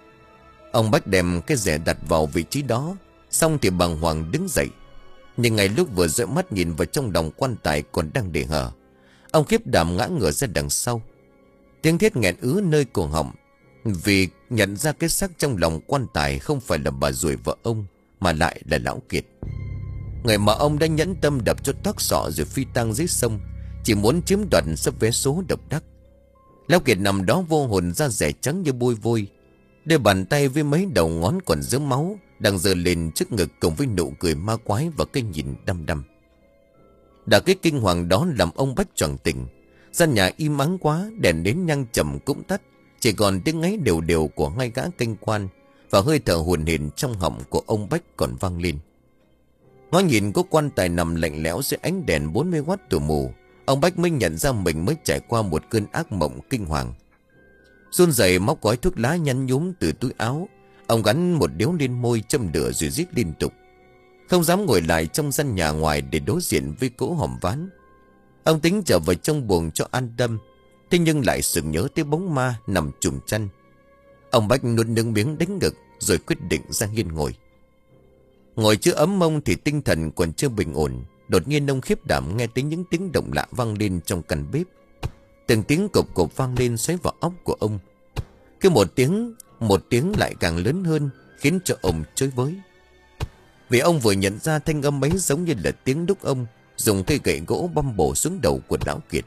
Ông Bách đem cái rẻ đặt vào vị trí đó, xong thì bàng hoàng đứng dậy. Nhưng ngay lúc vừa dõi mắt nhìn vào trong lòng quan tài còn đang để hở, ông khiếp đảm ngã ngửa ra đằng sau. Tiếng thét nghẹn ứ nơi cổ họng, vì nhận ra cái xác trong lòng quan tài không phải là bà ruồi vợ ông, mà lại là Lão Kiệt, người mà ông đã nhẫn tâm đập cho toác sọ rồi phi tang dưới sông, chỉ muốn chiếm đoạt sắp vé số độc đắc. Lão Kiệt nằm đó vô hồn, da rẻ trắng như bôi vôi, đôi bàn tay với mấy đầu ngón còn dớm máu đang giơ lên trước ngực, cùng với nụ cười ma quái và cái nhìn đăm đăm. Đã cái kinh hoàng đó làm ông Bách choàng tỉnh. Gian nhà im ắng quá, đèn đến nhang trầm cũng tắt, chỉ còn tiếng ngáy đều đều của hai gã canh quan và hơi thở hồn hển trong họng của ông Bách còn vang lên. Ngó nhìn có quan tài nằm lạnh lẽo dưới ánh đèn bốn mươi oát tù mù, ông Bách mới nhận ra mình mới trải qua một cơn ác mộng kinh hoàng. Run rẩy móc gói thuốc lá nhăn nhúm từ túi áo, ông gắn một điếu lên môi châm lửa rồi rít liên tục. Không dám ngồi lại trong gian nhà ngoài để đối diện với cỗ hòm ván. Ông tính trở vào trong buồng cho an tâm, thế nhưng lại sực nhớ tới bóng ma nằm trùm chăn. Ông Bách nuốt nước miếng đánh ngực rồi quyết định ra nghiêng ngồi. Ngồi chưa ấm mông thì tinh thần còn chưa bình ổn, đột nhiên ông khiếp đảm nghe thấy những tiếng động lạ vang lên trong căn bếp. Từng tiếng cộp cộp vang lên xoáy vào óc của ông. Cứ một tiếng, một tiếng lại càng lớn hơn, khiến cho ông chối với. Vì ông vừa nhận ra thanh âm ấy giống như là tiếng đúc ông dùng cây gậy gỗ băm bổ xuống đầu của Lão Kiệt.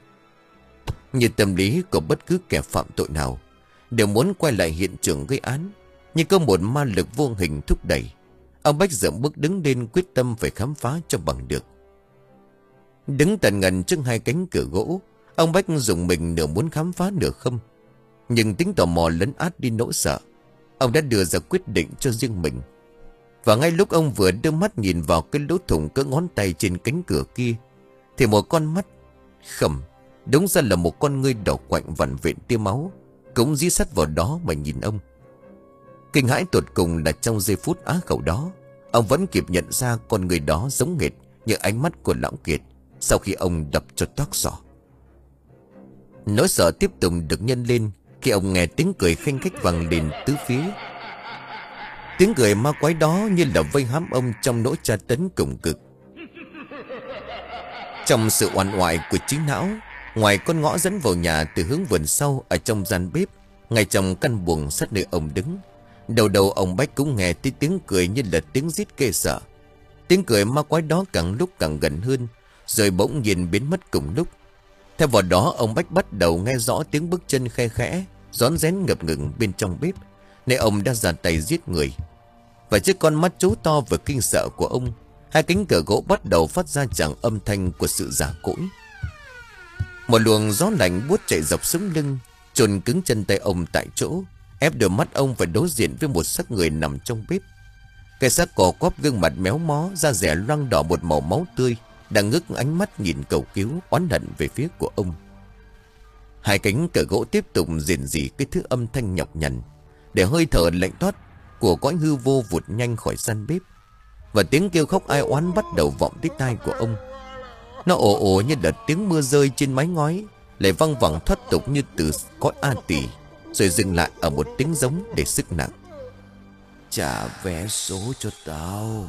Như tâm lý của bất cứ kẻ phạm tội nào đều muốn quay lại hiện trường gây án, nhưng có một ma lực vô hình thúc đẩy. Ông Bách dậm bước đứng lên, quyết tâm phải khám phá cho bằng được. Đứng tần ngần trước hai cánh cửa gỗ, ông Bách dùng mình nửa muốn khám phá nửa không. Nhưng tính tò mò lấn át đi nỗi sợ, ông đã đưa ra quyết định cho riêng mình. Và ngay lúc ông vừa đưa mắt nhìn vào cái lỗ thủng cỡ ngón tay trên cánh cửa kia, thì một con mắt khẩm, đúng ra là một con ngươi đỏ quạnh vằn vện tia máu, cũng dí sát vào đó mà nhìn ông. Kinh hãi tột cùng là trong giây phút á khẩu đó, Ông vẫn kịp nhận ra con người đó giống nghệt như ánh mắt của lão Kiệt sau khi ông đập cho toác giỏ. Nỗi sợ tiếp tục được nhân lên khi ông nghe tiếng cười khanh khách vang lên tứ phía. Tiếng cười ma quái đó như là vây hãm ông trong nỗi tra tấn cùng cực. Trong sự oằn oại của trí não, ngoài con ngõ dẫn vào nhà từ hướng vườn sau, ở trong gian bếp, ngay trong căn buồng sát nơi ông đứng, đầu đầu ông Bách cũng nghe thấy tiếng cười như là tiếng rít ghê sợ. Tiếng cười ma quái đó càng lúc càng gần hơn, rồi bỗng nhiên biến mất cùng lúc. Theo vào đó, ông Bách bắt đầu nghe rõ tiếng bước chân khe khẽ, rón rén ngập ngừng bên trong bếp, nơi ông đã ra tay giết người. Và chiếc con mắt trố to và kinh sợ của ông, hai cánh cửa gỗ bắt đầu phát ra chẳng âm thanh của sự già cỗi. Một luồng gió lạnh buốt chạy dọc sống lưng, chồn cứng chân tay ông tại chỗ, ép đôi mắt ông phải đối diện với một xác người nằm trong bếp. Cái xác cò quắp, gương mặt méo mó, da dẻ loang đỏ một màu máu tươi, đang ngước ánh mắt nhìn cầu cứu oán hận về phía của ông. Hai cánh cửa gỗ tiếp tục rền rỉ cái thứ âm thanh nhọc nhằn, để hơi thở lạnh toát của cõi hư vô vụt nhanh khỏi gian bếp. Và tiếng kêu khóc ai oán bắt đầu vọng tới tai của ông. Nó ồ ồ như đợt tiếng mưa rơi trên mái ngói, lại văng vẳng thoát tục như từ cõi A Tỳ, rồi dừng lại ở một tiếng giống để sức nặng. Trả vé số cho tao.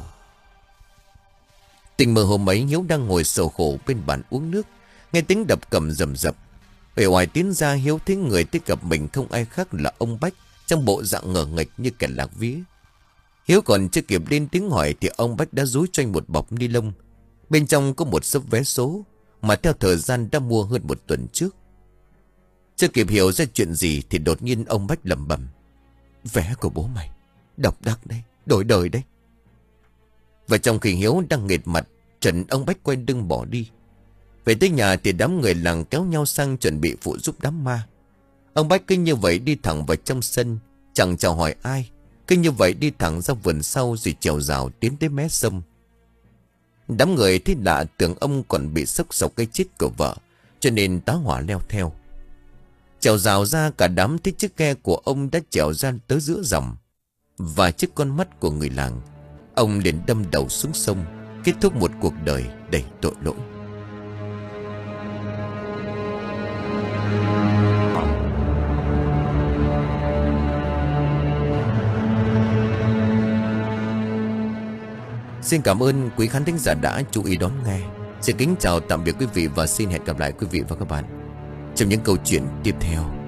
Tình mơ hôm ấy, Hiếu đang ngồi sầu khổ bên bàn uống nước, nghe tiếng đập cầm rầm rập. Bề ngoài tiến ra, Hiếu thấy người tới gặp mình không ai khác là ông Bách, trong bộ dạng ngờ nghệch như kẻ lạc vía. Hiếu còn chưa kịp lên tiếng hỏi thì ông Bách đã dúi cho anh một bọc ni lông. Bên trong có một sấp vé số mà theo thời gian đã mua hơn một tuần trước. Chưa kịp hiểu ra chuyện gì thì đột nhiên ông Bách lẩm bẩm: vé của bố mày, độc đắc đấy, đổi đời đấy. Và trong khi Hiếu đang nghệt mặt, Trần ông Bách quay lưng bỏ đi. Về tới nhà thì đám người làng kéo nhau sang chuẩn bị phụ giúp đám ma. Ông Bách cứ như vậy đi thẳng vào trong sân, chẳng chào hỏi ai, cứ như vậy đi thẳng ra vườn sau rồi trèo rào tiến tới mé sông. Đám người thấy lạ, tưởng ông còn bị sốc sọc cái chết của vợ, cho nên tá hỏa leo theo. Trèo rào ra, cả đám thấy chiếc ghe của ông đã trèo ra tới giữa dòng. Và chiếc con mắt của người làng, ông liền đâm đầu xuống sông, kết thúc một cuộc đời đầy tội lỗi. Xin cảm ơn quý khán thính giả đã chú ý đón nghe. Xin kính chào tạm biệt quý vị và xin hẹn gặp lại quý vị và các bạn trong những câu chuyện tiếp theo.